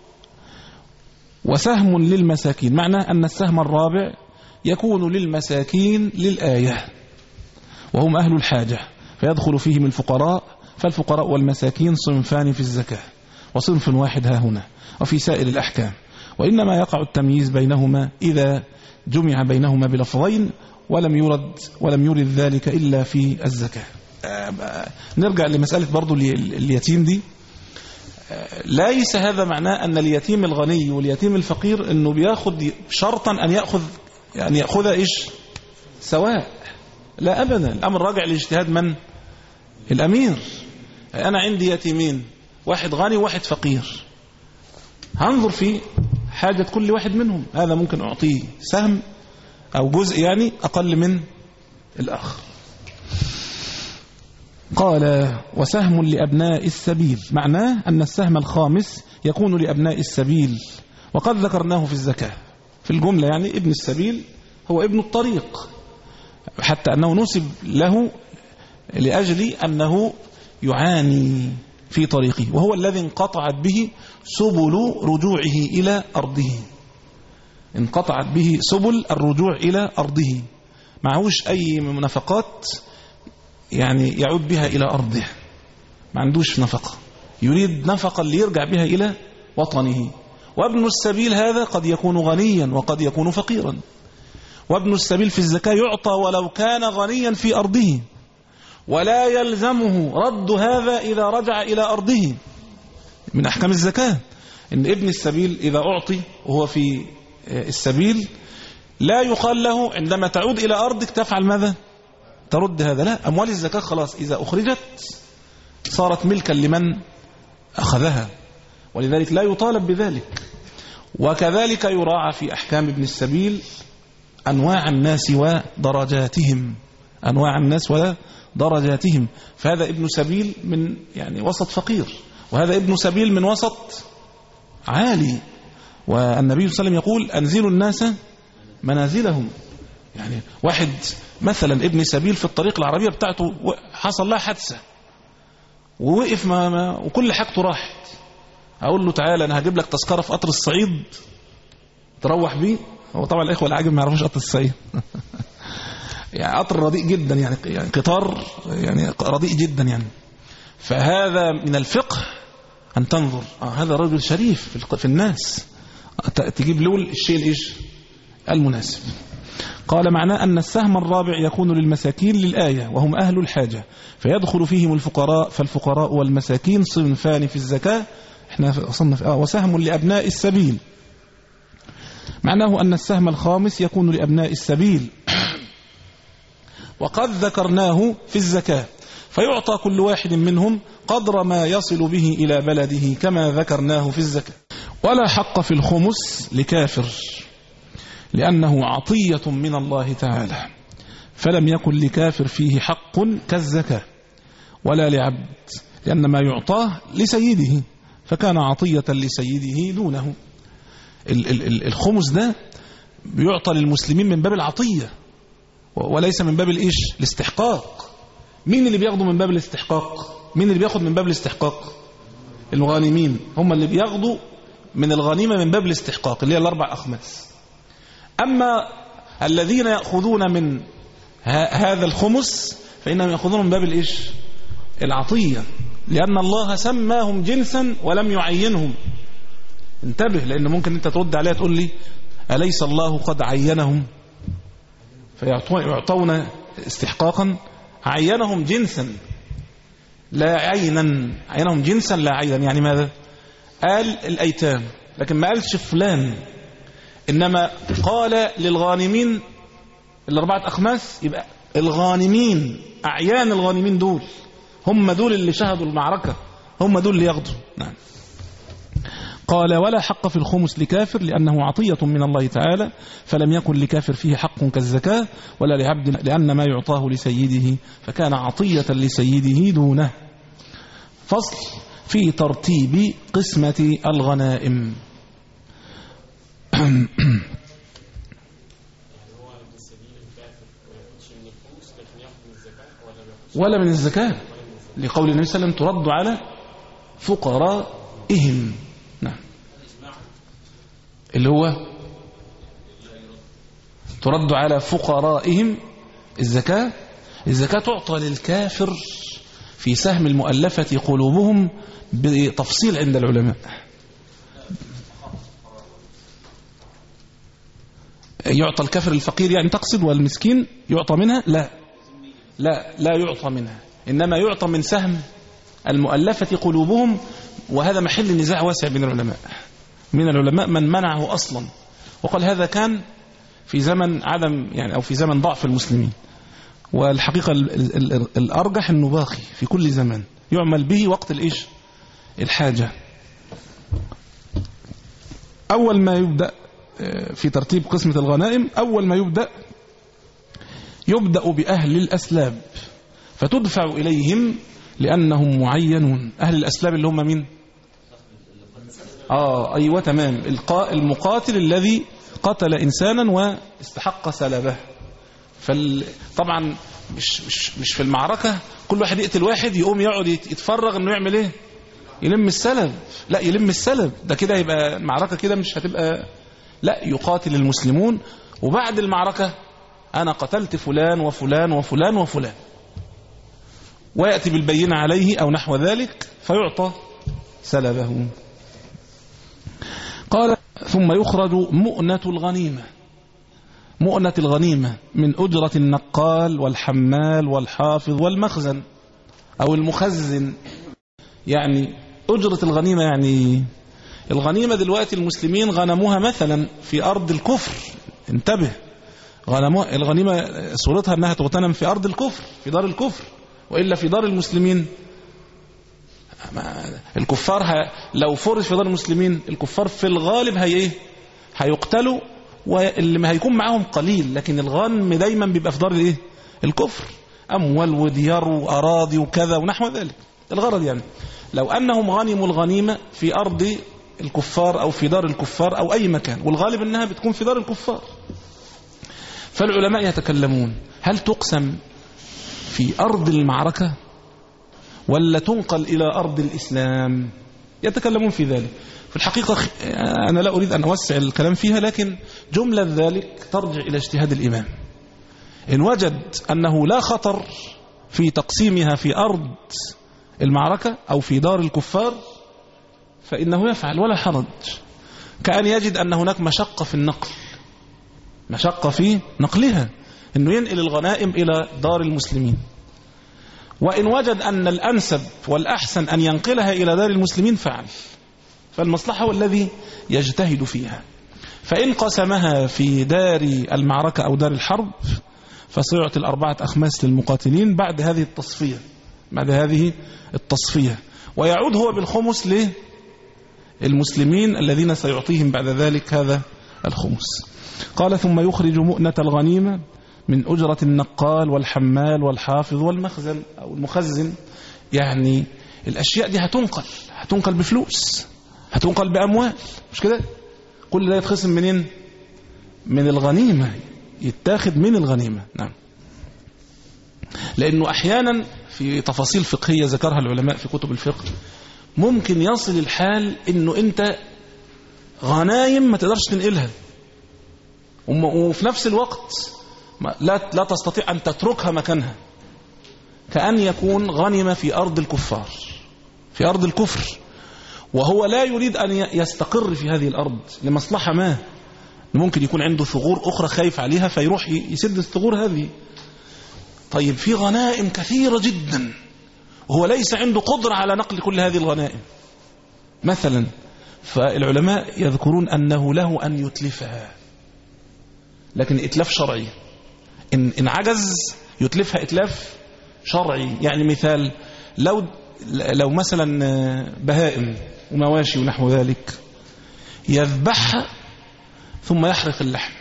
وسهم للمساكين، معنى أن السهم الرابع يكون للمساكين للآية، وهم أهل الحاجة، فيدخل فيهم الفقراء، فالفقراء والمساكين صنفان في الزكاة، وصنف واحد ها هنا وفي سائر الأحكام، وإنما يقع التمييز بينهما إذا جمع بينهما بلفظين ولم يرد ولم يرد ذلك إلا في الزكاة. نرجع لمسألة برضو اليتيم دي. ليس هذا معناه أن اليتيم الغني واليتيم الفقير أنه بياخد شرطا أن يأخذ يعني يأخذ إيش سواء، لا أبدا. الأمر راجع لاجتهاد من؟ الأمير. أنا عندي يتيمين، واحد غني وواحد فقير، هنظر في حاجة كل واحد منهم، هذا ممكن أعطيه سهم أو جزء يعني أقل من الآخر. قال وسهم لأبناء السبيل، معناه أن السهم الخامس يكون لأبناء السبيل، وقد ذكرناه في الزكاة في الجملة، يعني ابن السبيل هو ابن الطريق، حتى أنه نسب له لأجل أنه يعاني في طريقه، وهو الذي انقطعت به سبل رجوعه إلى أرضه، انقطعت به سبل الرجوع إلى أرضه، معهوش أي نفقات يعني يعود بها إلى أرضه، ما عندوش نفقة، يريد نفقة اللي يرجع بها إلى وطنه. وابن السبيل هذا قد يكون غنيا وقد يكون فقيرا، وابن السبيل في الزكاة يعطى ولو كان غنيا في أرضه، ولا يلزمه رد هذا إذا رجع إلى أرضه. من أحكام الزكاة إن ابن السبيل إذا أعطي وهو في السبيل لا يقال له عندما تعود إلى أرضك تفعل ماذا؟ ترد هذا، لا. أموال الزكاة خلاص إذا أخرجت صارت ملكا لمن أخذها، ولذلك لا يطالب بذلك. وكذلك يراعى في أحكام ابن السبيل أنواع الناس ودرجاتهم، أنواع الناس ودرجاتهم، فهذا ابن سبيل من يعني وسط فقير، وهذا ابن سبيل من وسط عالي. والنبي صلى الله عليه وسلم يقول أنزلوا الناس منازلهم، يعني واحد مثلا ابن سبيل في الطريق العربية بتاعته حصل لها حادثة ووقف ما ما وكل حاجته راحت، أقول له تعالى أنا هجيب لك تذكرة في قطر الصعيد تروح بيه. هو طبعا الإخوة العاجم ما يعرفوش قطر الصعيد يعني قطر رديء جدا، يعني يعني قطار يعني رديء جدا يعني. فهذا من الفقه أن تنظر آه هذا رجل شريف في الناس، تجيب له الشيء الإيش المناسب. قال معناه أن السهم الرابع يكون للمساكين للآية وهم أهل الحاجة، فيدخل فيهم الفقراء، فالفقراء والمساكين صنفان في الزكاة. احنا صنف آه وسهم لأبناء السبيل، معناه أن السهم الخامس يكون لأبناء السبيل وقد ذكرناه في الزكاة، فيعطى كل واحد منهم قدر ما يصل به إلى بلده كما ذكرناه في الزكاة. ولا حق في الخمس لكافر لأنه عطية من الله تعالى، فلم يكن لكافر فيه حق كالزكاة، ولا لعبد لأن ما يعطاه لسيده فكان عطية لسيده دونه. الخمس ده بيعطى للمسلمين من باب العطية وليس من باب الإيش الاستحقاق. مين اللي بياخدوا من باب الاستحقاق؟ مين اللي بياخد من باب الاستحقاق؟ الغانمين هم اللي بياخدوا من الغنيمة من باب الاستحقاق اللي هي الأربع أخماس. أما الذين يأخذون من هذا الخمس فإنهم يأخذون من باب الإيش العطية، لأن الله سماهم جنسا ولم يعينهم. انتبه، لأن ممكن أنت ترد عليها تقول لي أليس الله قد عينهم فيعطون استحقاقا؟ عينهم جنسا لا عينا، عينهم جنسا لا عينا. يعني ماذا؟ قال الأيتام لكن ما قالش فلان، إنما قال للغانمين الأربعة أخماس، يبقى الغانمين أعيان الغانمين دول هم دول اللي شهدوا المعركة، هم دول اللي ياخدوا. نعم. قال ولا حق في الخمس لكافر لأنه عطية من الله تعالى، فلم يكن لكافر فيه حق كالزكاة، ولا لعبد لأن ما يعطاه لسيده فكان عطية لسيده دونه. فصل في ترتيب قسمة الغنائم. ولا من الزكاة، لقول النبي صلى الله عليه وسلم ترد على فقرائهم. نعم. اللي هو ترد على فقرائهم الزكاة. الزكاة تعطى للكافر في سهم المؤلفة قلوبهم بتفصيل عند العلماء. يعطى الكافر الفقير يعني تقصد، والمسكين يعطى منها؟ لا لا لا يعطى منها، إنما يعطى من سهم المؤلفة قلوبهم، وهذا محل نزاع واسع بين العلماء. من العلماء من منعه أصلا وقال هذا كان في زمن عدم يعني أو في زمن ضعف المسلمين، والحقيقة الأرجح أنه باقي في كل زمان يعمل به وقت الإيش الحاجة. أول ما يبدأ في ترتيب قسمة الغنائم، أول ما يبدأ يبدأ بأهل الأسلاب فتدفع إليهم لأنهم معينون. أهل الأسلاب اللي هم مين؟ آه أيوة تمام، المقاتل الذي قتل إنسانا واستحق سلبه. فطبعا مش, مش, مش في المعركة كل واحد يقتل واحد يقوم يقعد يتفرغ انه يعمل ايه، يلم السلب. لا يلم السلب ده كده يبقى المعركة كده مش هتبقى، لا يقاتل المسلمون وبعد المعركة أنا قتلت فلان وفلان وفلان وفلان، ويأتي بالبينة عليه أو نحو ذلك فيعطى سلبه. قال ثم يخرج مؤنة الغنيمة. مؤنة الغنيمة من أجرة النقال والحمال والحافظ والمخزن أو المخزن. يعني أجرة الغنيمة يعني الغنيمة دلوقتي المسلمين غنموها مثلا في أرض الكفر، انتبه، غنموها الغنيمة صورتها أنها تغتنم في أرض الكفر في دار الكفر، وإلا في دار المسلمين الكفار لو فرض في دار المسلمين الكفار في الغالب هي ايه هيقتلوا، واللي ما هيكون معاهم قليل، لكن الغنم دايما بيبقى في دار الايه الكفر، اموال وديار واراضي وكذا ونحو ذلك. الغرض يعني لو انهم غنموا الغنيمه في ارض الكفار او في دار الكفار او اي مكان، والغالب انها بتكون في دار الكفار، فالعلماء يتكلمون هل تقسم في ارض المعركه ولا تنقل إلى أرض الإسلام؟ يتكلمون في ذلك. في الحقيقة أنا لا أريد أن أوسع الكلام فيها، لكن جملة ذلك ترجع إلى اجتهاد الإمام. إن وجد أنه لا خطر في تقسيمها في أرض المعركة أو في دار الكفار فإنه يفعل ولا حرج، كأن يجد أن هناك مشقة في النقل، مشقة في نقلها، أنه ينقل الغنائم إلى دار المسلمين. وإن وجد أن الأنسب والأحسن أن ينقلها إلى دار المسلمين فعل، فالمصلحة هو الذي يجتهد فيها. فإن قسمها في دار المعركة أو دار الحرب فسيعطي الأربعة أخماس للمقاتلين بعد هذه التصفية بعد هذه التصفية ويعود هو بالخمس للمسلمين الذين سيعطيهم بعد ذلك هذا الخمس. قال ثم يخرج مؤنة الغنيمة من أجرة النقال والحمال والحافظ والمخزن أو المخزن. يعني الأشياء دي هتنقل هتنقل بفلوس، هتنقل بأموال، مش كده؟ كل ده يتخصم منين؟ من الغنيمة، يتاخد من الغنيمة. نعم. لأنه أحيانا في تفاصيل فقهية ذكرها العلماء في كتب الفقه ممكن يصل الحال إنه أنت غنايم ما تقدرش تنقلها، وفي نفس الوقت لا لا تستطيع أن تتركها مكانها، كأن يكون غنم في أرض الكفار في أرض الكفر، وهو لا يريد أن يستقر في هذه الأرض لمصلحة ما، ممكن يكون عنده ثغور أخرى خايف عليها فيروح يسد الثغور هذه. طيب في غنائم كثيرة جدا وهو ليس عنده قدرة على نقل كل هذه الغنائم مثلا، فالعلماء يذكرون أنه له أن يتلفها، لكن إتلاف شرعي. إن, إن عجز يتلفها إتلاف شرعي. يعني مثال لو لو مثلا بهائم ومواشي ونحو ذلك يذبحها ثم يحرق اللحم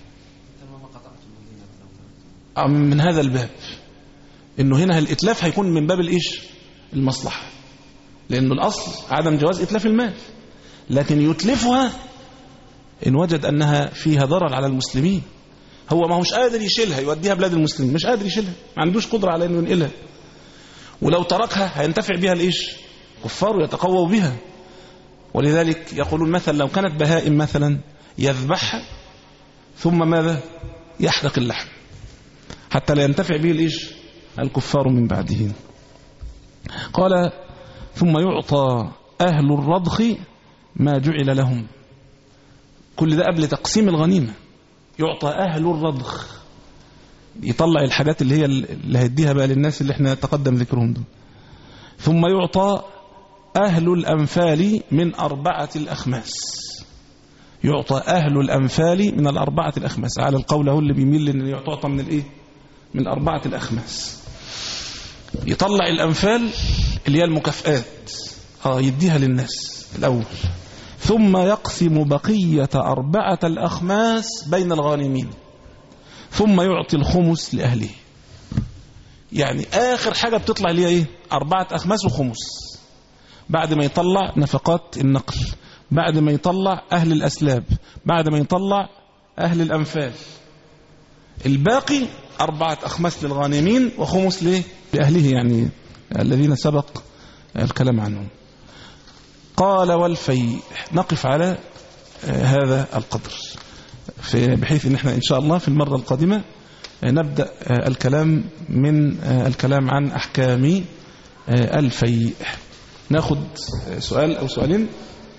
من هذا الباب، إنه هنا الإتلاف هيكون من باب الإيش المصلحة، لأنه الأصل عدم جواز إتلاف المال، لكن يتلفها إن وجد أنها فيها ضرر على المسلمين. هو ما هوش قادر يشيلها يوديها بلاد المسلمين، مش قادر يشيلها، ما عندوش قدرة على أنه ينقلها، ولو تركها هينتفع بها الإيش كفار ويتقووا بها. ولذلك يقولون مثلا لو كانت بهائم مثلا يذبحها ثم ماذا يحرق اللحم حتى لا ينتفع به الإيش الكفار من بعده. قال ثم يعطى أهل الرضخ ما جعل لهم. كل ده قبل تقسيم الغنيمة. يعطى أهل الرضخ، يطلع الحاجات اللي هي اللي هيديها بقى للناس اللي احنا تقدم ذكرهم دول. ثم يعطى أهل الأنفال من أربعة الأخماس. يعطى أهل الأنفال من الأربعة الأخماس، على القول هو اللي بيميل لأن يعطى من الإيه؟ من أربعة الأخماس. يطلع الأنفال اللي هي المكافآت، اه يديها للناس الأول، ثم يقسم بقية أربعة الأخماس بين الغانمين، ثم يعطي الخمس لأهله. يعني آخر حاجة بتطلع ليها إيه؟ أربعة أخماس وخمس، بعد ما يطلع نفقات النقل، بعد ما يطلع أهل الأسلاب، بعد ما يطلع أهل الأنفال. الباقي أربعة أخماس للغانمين وخمس ليه؟ لأهله، يعني الذين سبق الكلام عنهم. قال والفيء. نقف على هذا القدر بحيث ان احنا ان شاء الله في المرة القادمة نبدأ الكلام من الكلام عن أحكام الفيء. ناخد سؤال أو سؤالين.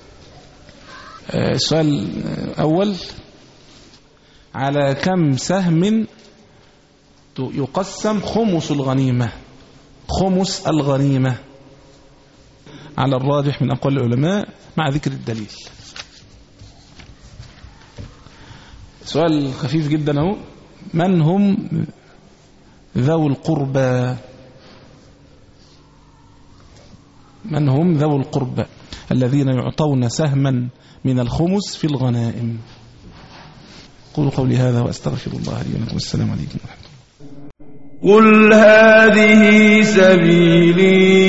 السؤال أول: على كم سهم يقسم خمس الغنيمة؟ خمس الغنيمة على الراجح من أقوال العلماء مع ذكر الدليل. سؤال خفيف جدا اهو: من هم ذو القربى؟ من هم ذو القربى الذين يعطون سهما من الخمس في الغنائم؟ قولوا قولي هذا وأستغفر الله لي ولكم. السلام عليكم ورحمة الله. قل هذه سبيلي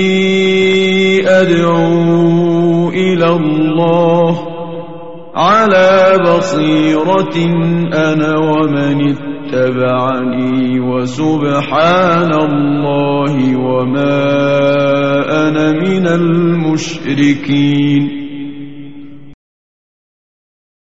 أدعو إلى الله على بصيرة أنا ومن اتبعني وسبحان الله وما أنا من المشركين.